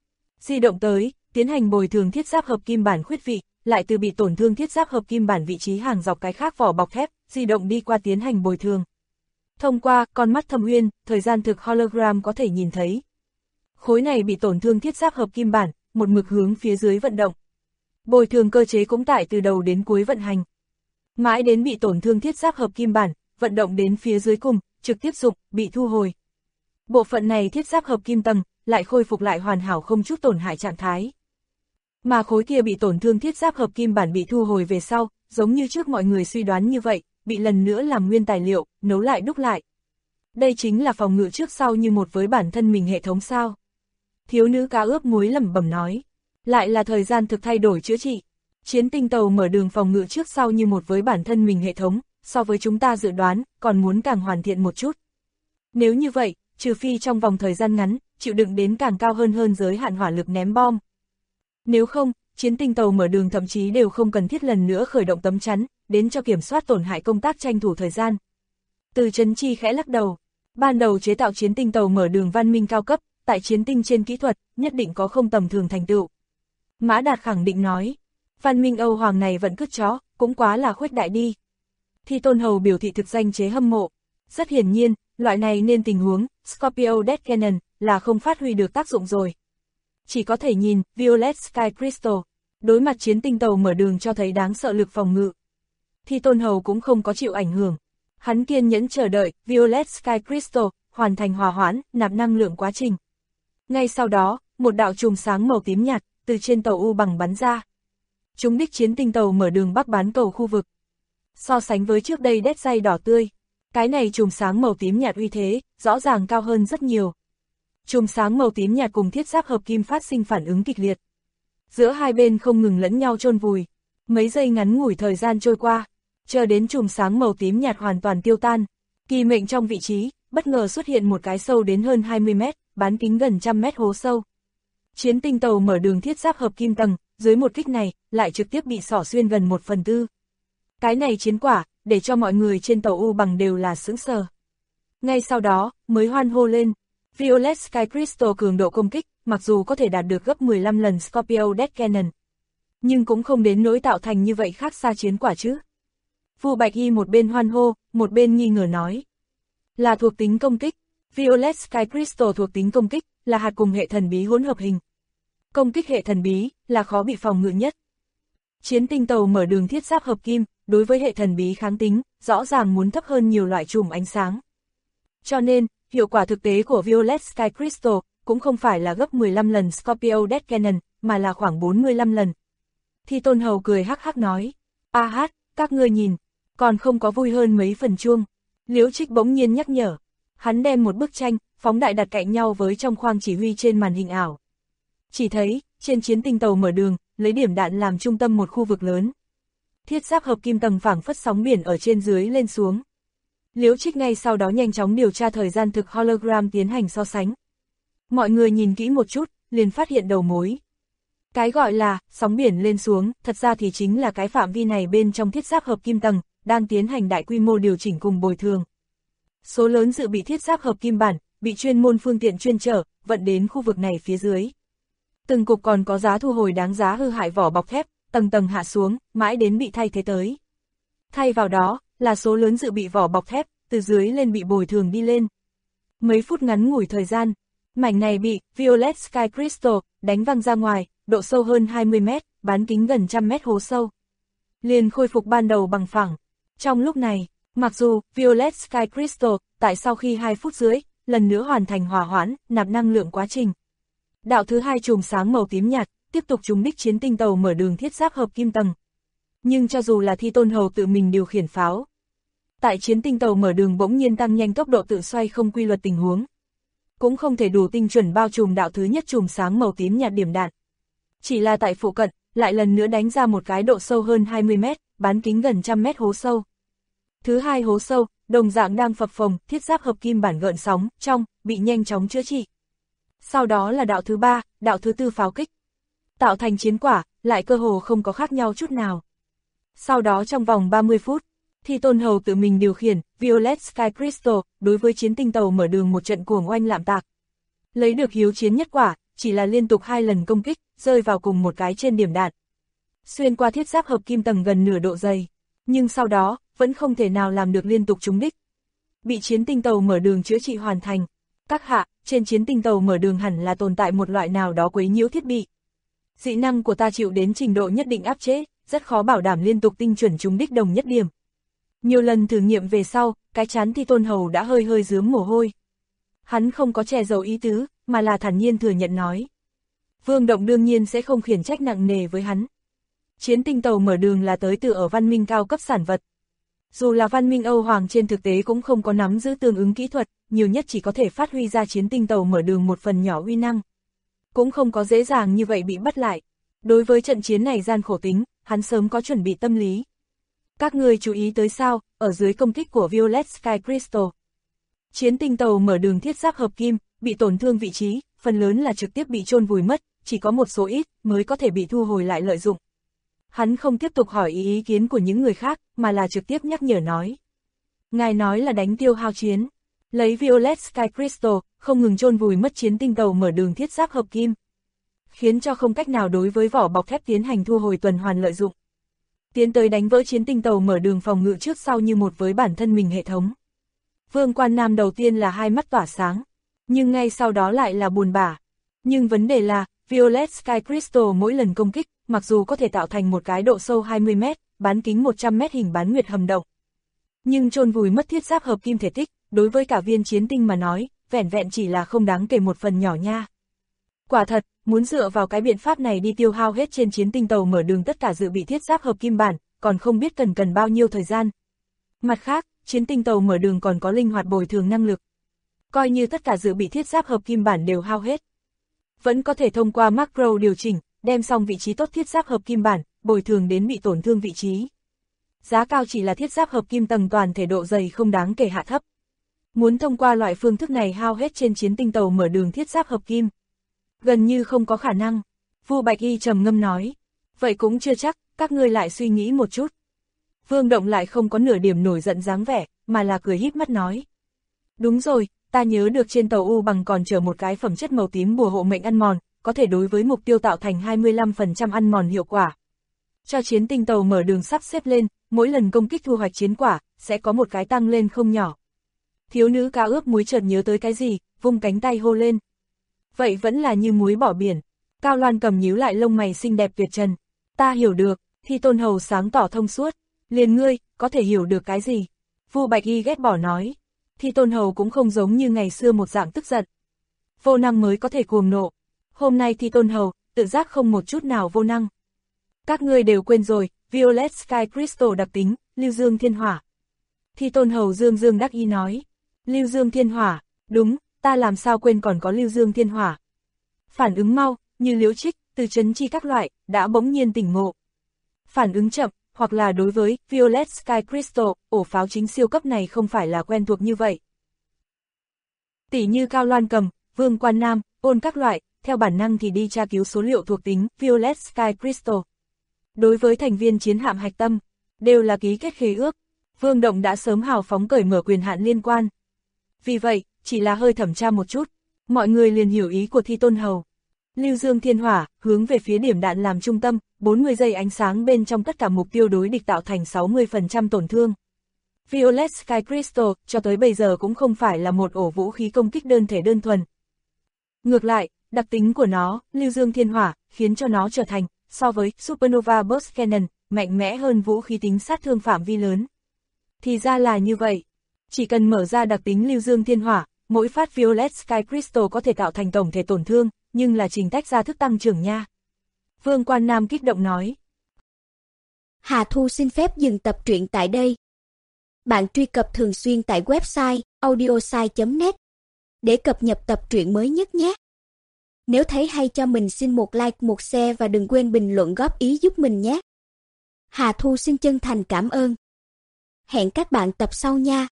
Di động tới, tiến hành bồi thường thiết giáp hợp kim bản khuyết vị, lại từ bị tổn thương thiết giáp hợp kim bản vị trí hàng dọc cái khác vỏ bọc thép, di động đi qua tiến hành bồi thường. Thông qua con mắt Thâm Uyên, thời gian thực hologram có thể nhìn thấy. Khối này bị tổn thương thiết giáp hợp kim bản, một mực hướng phía dưới vận động. Bồi thường cơ chế cũng tại từ đầu đến cuối vận hành. Mãi đến bị tổn thương thiết giáp hợp kim bản, vận động đến phía dưới cùng, trực tiếp dụng, bị thu hồi. Bộ phận này thiết giáp hợp kim tầng, lại khôi phục lại hoàn hảo không chút tổn hại trạng thái. Mà khối kia bị tổn thương thiết giáp hợp kim bản bị thu hồi về sau, giống như trước mọi người suy đoán như vậy, bị lần nữa làm nguyên tài liệu, nấu lại đúc lại. Đây chính là phòng ngự trước sau như một với bản thân mình hệ thống sao. Thiếu nữ cá ướp muối lẩm bẩm nói. Lại là thời gian thực thay đổi chữa trị. Chiến tinh tàu mở đường phòng ngự trước sau như một với bản thân mình hệ thống, so với chúng ta dự đoán, còn muốn càng hoàn thiện một chút. Nếu như vậy, trừ phi trong vòng thời gian ngắn, chịu đựng đến càng cao hơn giới hạn hỏa lực ném bom. Nếu không, chiến tinh tàu mở đường thậm chí đều không cần thiết lần nữa khởi động tấm chắn, đến cho kiểm soát tổn hại công tác tranh thủ thời gian. Từ Trấn Chi khẽ lắc đầu. Ban đầu chế tạo chiến tinh tàu mở đường văn minh cao cấp, tại chiến tinh trên kỹ thuật, nhất định có không tầm thường thành tựu. Mã Đạt khẳng định nói, văn minh Âu Hoàng này vẫn cứt chó, cũng quá là khuếch đại đi. Thi Tôn Hầu biểu thị thực danh chế hâm mộ. Rất hiển nhiên, loại này nên tình huống, Scorpio Death Cannon, là không phát huy được tác dụng rồi. Chỉ có thể nhìn, Violet Sky Crystal, đối mặt chiến tinh tàu mở đường cho thấy đáng sợ lực phòng ngự. Thi Tôn Hầu cũng không có chịu ảnh hưởng. Hắn kiên nhẫn chờ đợi, Violet Sky Crystal, hoàn thành hòa hoãn, nạp năng lượng quá trình. Ngay sau đó, một đạo chùm sáng màu tím nhạt, từ trên tàu U bằng bắn ra. Chúng đích chiến tinh tàu mở đường bắc bán cầu khu vực. So sánh với trước đây đét dây đỏ tươi, cái này chùm sáng màu tím nhạt uy thế, rõ ràng cao hơn rất nhiều. Chùm sáng màu tím nhạt cùng thiết giáp hợp kim phát sinh phản ứng kịch liệt. Giữa hai bên không ngừng lẫn nhau chôn vùi. Mấy giây ngắn ngủi thời gian trôi qua, chờ đến chùm sáng màu tím nhạt hoàn toàn tiêu tan. Kỳ mệnh trong vị trí, bất ngờ xuất hiện một cái sâu đến hơn 20 mét, bán kính gần 100 mét hố sâu. Chiến tinh tàu mở đường thiết giáp hợp kim tầng, dưới một kích này, lại trực tiếp bị xỏ xuyên gần 1/4. Cái này chiến quả, để cho mọi người trên tàu U bằng đều là sững sờ. Ngay sau đó, mới hoan hô lên. Violet Sky Crystal cường độ công kích, mặc dù có thể đạt được gấp 15 lần Scorpio Death Cannon, nhưng cũng không đến nỗi tạo thành như vậy khác xa chiến quả chứ. Vu Bạch Y một bên hoan hô, một bên nghi ngờ nói. Là thuộc tính công kích. Violet Sky Crystal thuộc tính công kích, là hạt cùng hệ thần bí hỗn hợp hình. Công kích hệ thần bí, là khó bị phòng ngự nhất. Chiến tinh tàu mở đường thiết giáp hợp kim, đối với hệ thần bí kháng tính, rõ ràng muốn thấp hơn nhiều loại chùm ánh sáng. Cho nên, hiệu quả thực tế của Violet Sky Crystal, cũng không phải là gấp 15 lần Scorpio Death Cannon, mà là khoảng 45 lần. Thi Tôn Hầu cười hắc hắc nói. A hát, các ngươi nhìn, còn không có vui hơn mấy phần chuông. Liễu Trích bỗng nhiên nhắc nhở. Hắn đem một bức tranh, phóng đại đặt cạnh nhau với trong khoang chỉ huy trên màn hình ảo. Chỉ thấy, trên chiến tinh tàu mở đường, lấy điểm đạn làm trung tâm một khu vực lớn. Thiết giáp hợp kim tầng phảng phất sóng biển ở trên dưới lên xuống. Liễu Trích ngay sau đó nhanh chóng điều tra thời gian thực hologram tiến hành so sánh. Mọi người nhìn kỹ một chút, liền phát hiện đầu mối. Cái gọi là sóng biển lên xuống, thật ra thì chính là cái phạm vi này bên trong thiết giáp hợp kim tầng, đang tiến hành đại quy mô điều chỉnh cùng bồi thường. Số lớn dự bị thiết giáp hợp kim bản, bị chuyên môn phương tiện chuyên chở, vận đến khu vực này phía dưới. Từng cục còn có giá thu hồi đáng giá hư hại vỏ bọc thép, tầng tầng hạ xuống, mãi đến bị thay thế tới. Thay vào đó, là số lớn dự bị vỏ bọc thép, từ dưới lên bị bồi thường đi lên. Mấy phút ngắn ngủi thời gian, mảnh này bị Violet Sky Crystal đánh văng ra ngoài, độ sâu hơn 20 mét, bán kính gần 100 mét hố sâu. Liền khôi phục ban đầu bằng phẳng. Trong lúc này, mặc dù Violet Sky Crystal tại sau khi 2 phút dưới, lần nữa hoàn thành hòa hoãn, nạp năng lượng quá trình. Đạo thứ hai chùm sáng màu tím nhạt, tiếp tục trúng đích chiến tinh tàu mở đường thiết giáp hợp kim tầng. Nhưng cho dù là Thi Tôn Hầu tự mình điều khiển pháo, tại chiến tinh tàu mở đường bỗng nhiên tăng nhanh tốc độ tự xoay không quy luật tình huống, cũng không thể đủ tinh chuẩn bao trùm đạo thứ nhất chùm sáng màu tím nhạt điểm đạn. Chỉ là tại phụ cận, lại lần nữa đánh ra một cái độ sâu hơn 20 mét, bán kính gần 100 mét hố sâu. Thứ hai hố sâu, đồng dạng đang phập phồng, thiết giáp hợp kim bản gợn sóng, trong, bị nhanh chóng chữa trị. Sau đó là đạo thứ ba, đạo thứ tư pháo kích. Tạo thành chiến quả, lại cơ hồ không có khác nhau chút nào. Sau đó trong vòng 30 phút, Thi Tôn Hầu tự mình điều khiển Violet Sky Crystal đối với chiến tinh tàu mở đường một trận cuồng oanh lạm tạc. Lấy được hiếu chiến nhất quả, chỉ là liên tục 2 lần công kích, rơi vào cùng một cái trên điểm đạn. Xuyên qua thiết giáp hợp kim tầng gần nửa độ dày, nhưng sau đó, vẫn không thể nào làm được liên tục trúng đích. Bị chiến tinh tàu mở đường chữa trị hoàn thành. Các hạ, trên chiến tinh tàu mở đường hẳn là tồn tại một loại nào đó quấy nhiễu thiết bị. Dị năng của ta chịu đến trình độ nhất định áp chế, rất khó bảo đảm liên tục tinh chuẩn trúng đích đồng nhất điểm. Nhiều lần thử nghiệm về sau, cái chán Thi Tôn Hầu đã hơi hơi rướm mồ hôi. Hắn không có che giấu ý tứ, mà là thản nhiên thừa nhận nói. Vương Động đương nhiên sẽ không khiển trách nặng nề với hắn. Chiến tinh tàu mở đường là tới từ ở văn minh cao cấp sản vật. Dù là văn minh Âu Hoàng trên thực tế cũng không có nắm giữ tương ứng kỹ thuật, nhiều nhất chỉ có thể phát huy ra chiến tinh tàu mở đường một phần nhỏ uy năng. Cũng không có dễ dàng như vậy bị bắt lại. Đối với trận chiến này gian khổ tính, hắn sớm có chuẩn bị tâm lý. Các người chú ý tới sao, ở dưới công kích của Violet Sky Crystal. Chiến tinh tàu mở đường thiết giáp hợp kim, bị tổn thương vị trí, phần lớn là trực tiếp bị chôn vùi mất, chỉ có một số ít mới có thể bị thu hồi lại lợi dụng. Hắn không tiếp tục hỏi ý kiến của những người khác, mà là trực tiếp nhắc nhở nói. Ngài nói là đánh tiêu hao chiến, lấy Violet Sky Crystal, không ngừng chôn vùi mất chiến tinh tàu mở đường thiết giáp hợp kim, khiến cho không cách nào đối với vỏ bọc thép tiến hành thu hồi tuần hoàn lợi dụng. Tiến tới đánh vỡ chiến tinh tàu mở đường phòng ngự trước sau như một với bản thân mình hệ thống. Vương Quan Nam đầu tiên là hai mắt tỏa sáng, nhưng ngay sau đó lại là buồn bã. Nhưng vấn đề là, Violet Sky Crystal mỗi lần công kích, mặc dù có thể tạo thành một cái độ sâu 20 mét, bán kính 100 mét hình bán nguyệt hầm động, nhưng chôn vùi mất thiết giáp hợp kim thể tích, đối với cả viên chiến tinh mà nói, vẻn vẹn chỉ là không đáng kể một phần nhỏ nha. Quả thật, muốn dựa vào cái biện pháp này đi tiêu hao hết trên chiến tinh tàu mở đường tất cả dự bị thiết giáp hợp kim bản, còn không biết cần bao nhiêu thời gian. Mặt khác, chiến tinh tàu mở đường còn có linh hoạt bồi thường năng lực. Coi như tất cả dự bị thiết giáp hợp kim bản đều hao hết, vẫn có thể thông qua macro điều chỉnh, đem xong vị trí tốt thiết giáp hợp kim bản, bồi thường đến bị tổn thương vị trí. Giá cao chỉ là thiết giáp hợp kim tầng toàn thể độ dày không đáng kể hạ thấp. Muốn thông qua loại phương thức này hao hết trên chiến tinh tàu mở đường thiết giáp hợp kim, gần như không có khả năng. Vu Bạch Y trầm ngâm nói, vậy cũng chưa chắc, các ngươi lại suy nghĩ một chút. Vương Động lại không có nửa điểm nổi giận dáng vẻ, mà là cười híp mắt nói. Đúng rồi, ta nhớ được trên tàu U bằng còn chở một cái phẩm chất màu tím bùa hộ mệnh ăn mòn, có thể đối với mục tiêu tạo thành 25% ăn mòn hiệu quả. Cho chiến tinh tàu mở đường sắp xếp lên, mỗi lần công kích thu hoạch chiến quả, sẽ có một cái tăng lên không nhỏ. Thiếu nữ cá ướp muối chợt nhớ tới cái gì, vung cánh tay hô lên. Vậy vẫn là như muối bỏ biển. Cao Loan Cầm nhíu lại lông mày xinh đẹp tuyệt trần. Ta hiểu được, Thi Tôn Hầu sáng tỏ thông suốt. Liền ngươi, có thể hiểu được cái gì? Vu Bạch Y ghét bỏ nói. Thi Tôn Hầu cũng không giống như ngày xưa một dạng tức giận. Vô năng mới có thể cuồng nộ. Hôm nay Thi Tôn Hầu, tự giác không một chút nào vô năng. Các ngươi đều quên rồi, Violet Sky Crystal đặc tính, Lưu Dương Thiên Hỏa. Thi Tôn Hầu dương dương đắc ý nói. Lưu Dương Thiên Hỏa, đúng, ta làm sao quên còn có Lưu Dương Thiên Hỏa. Phản ứng mau, như Liễu Trích, Từ Chấn Chi các loại, đã bỗng nhiên tỉnh ngộ. Phản ứng chậm, hoặc là đối với Violet Sky Crystal, ổ pháo chính siêu cấp này không phải là quen thuộc như vậy. Tỷ như Cao Loan Cầm, Vương Quan Nam, Ôn các loại, theo bản năng thì đi tra cứu số liệu thuộc tính Violet Sky Crystal. Đối với thành viên chiến hạm hạch tâm, đều là ký kết khế ước. Vương Động đã sớm hào phóng cởi mở quyền hạn liên quan. Vì vậy, chỉ là hơi thẩm tra một chút, mọi người liền hiểu ý của Thi Tôn Hầu. Lưu Dương Thiên Hỏa, hướng về phía điểm đạn làm trung tâm, 40 giây ánh sáng bên trong tất cả mục tiêu đối địch tạo thành 60% tổn thương. Violet Sky Crystal, cho tới bây giờ cũng không phải là một ổ vũ khí công kích đơn thể đơn thuần. Ngược lại, đặc tính của nó, Lưu Dương Thiên Hỏa, khiến cho nó trở thành, so với Supernova Burst Cannon, mạnh mẽ hơn vũ khí tính sát thương phạm vi lớn. Thì ra là như vậy. Chỉ cần mở ra đặc tính Lưu Dương Thiên Hỏa, mỗi phát Violet Sky Crystal có thể tạo thành tổng thể tổn thương, nhưng là trình tách ra thức tăng trưởng nha. Vương Quan Nam kích động nói. Hà Thu xin phép dừng tập truyện tại đây. Bạn truy cập thường xuyên tại website audiosai.net để cập nhật tập truyện mới nhất nhé. Nếu thấy hay cho mình xin một like, một share và đừng quên bình luận góp ý giúp mình nhé. Hà Thu xin chân thành cảm ơn. Hẹn các bạn tập sau nha.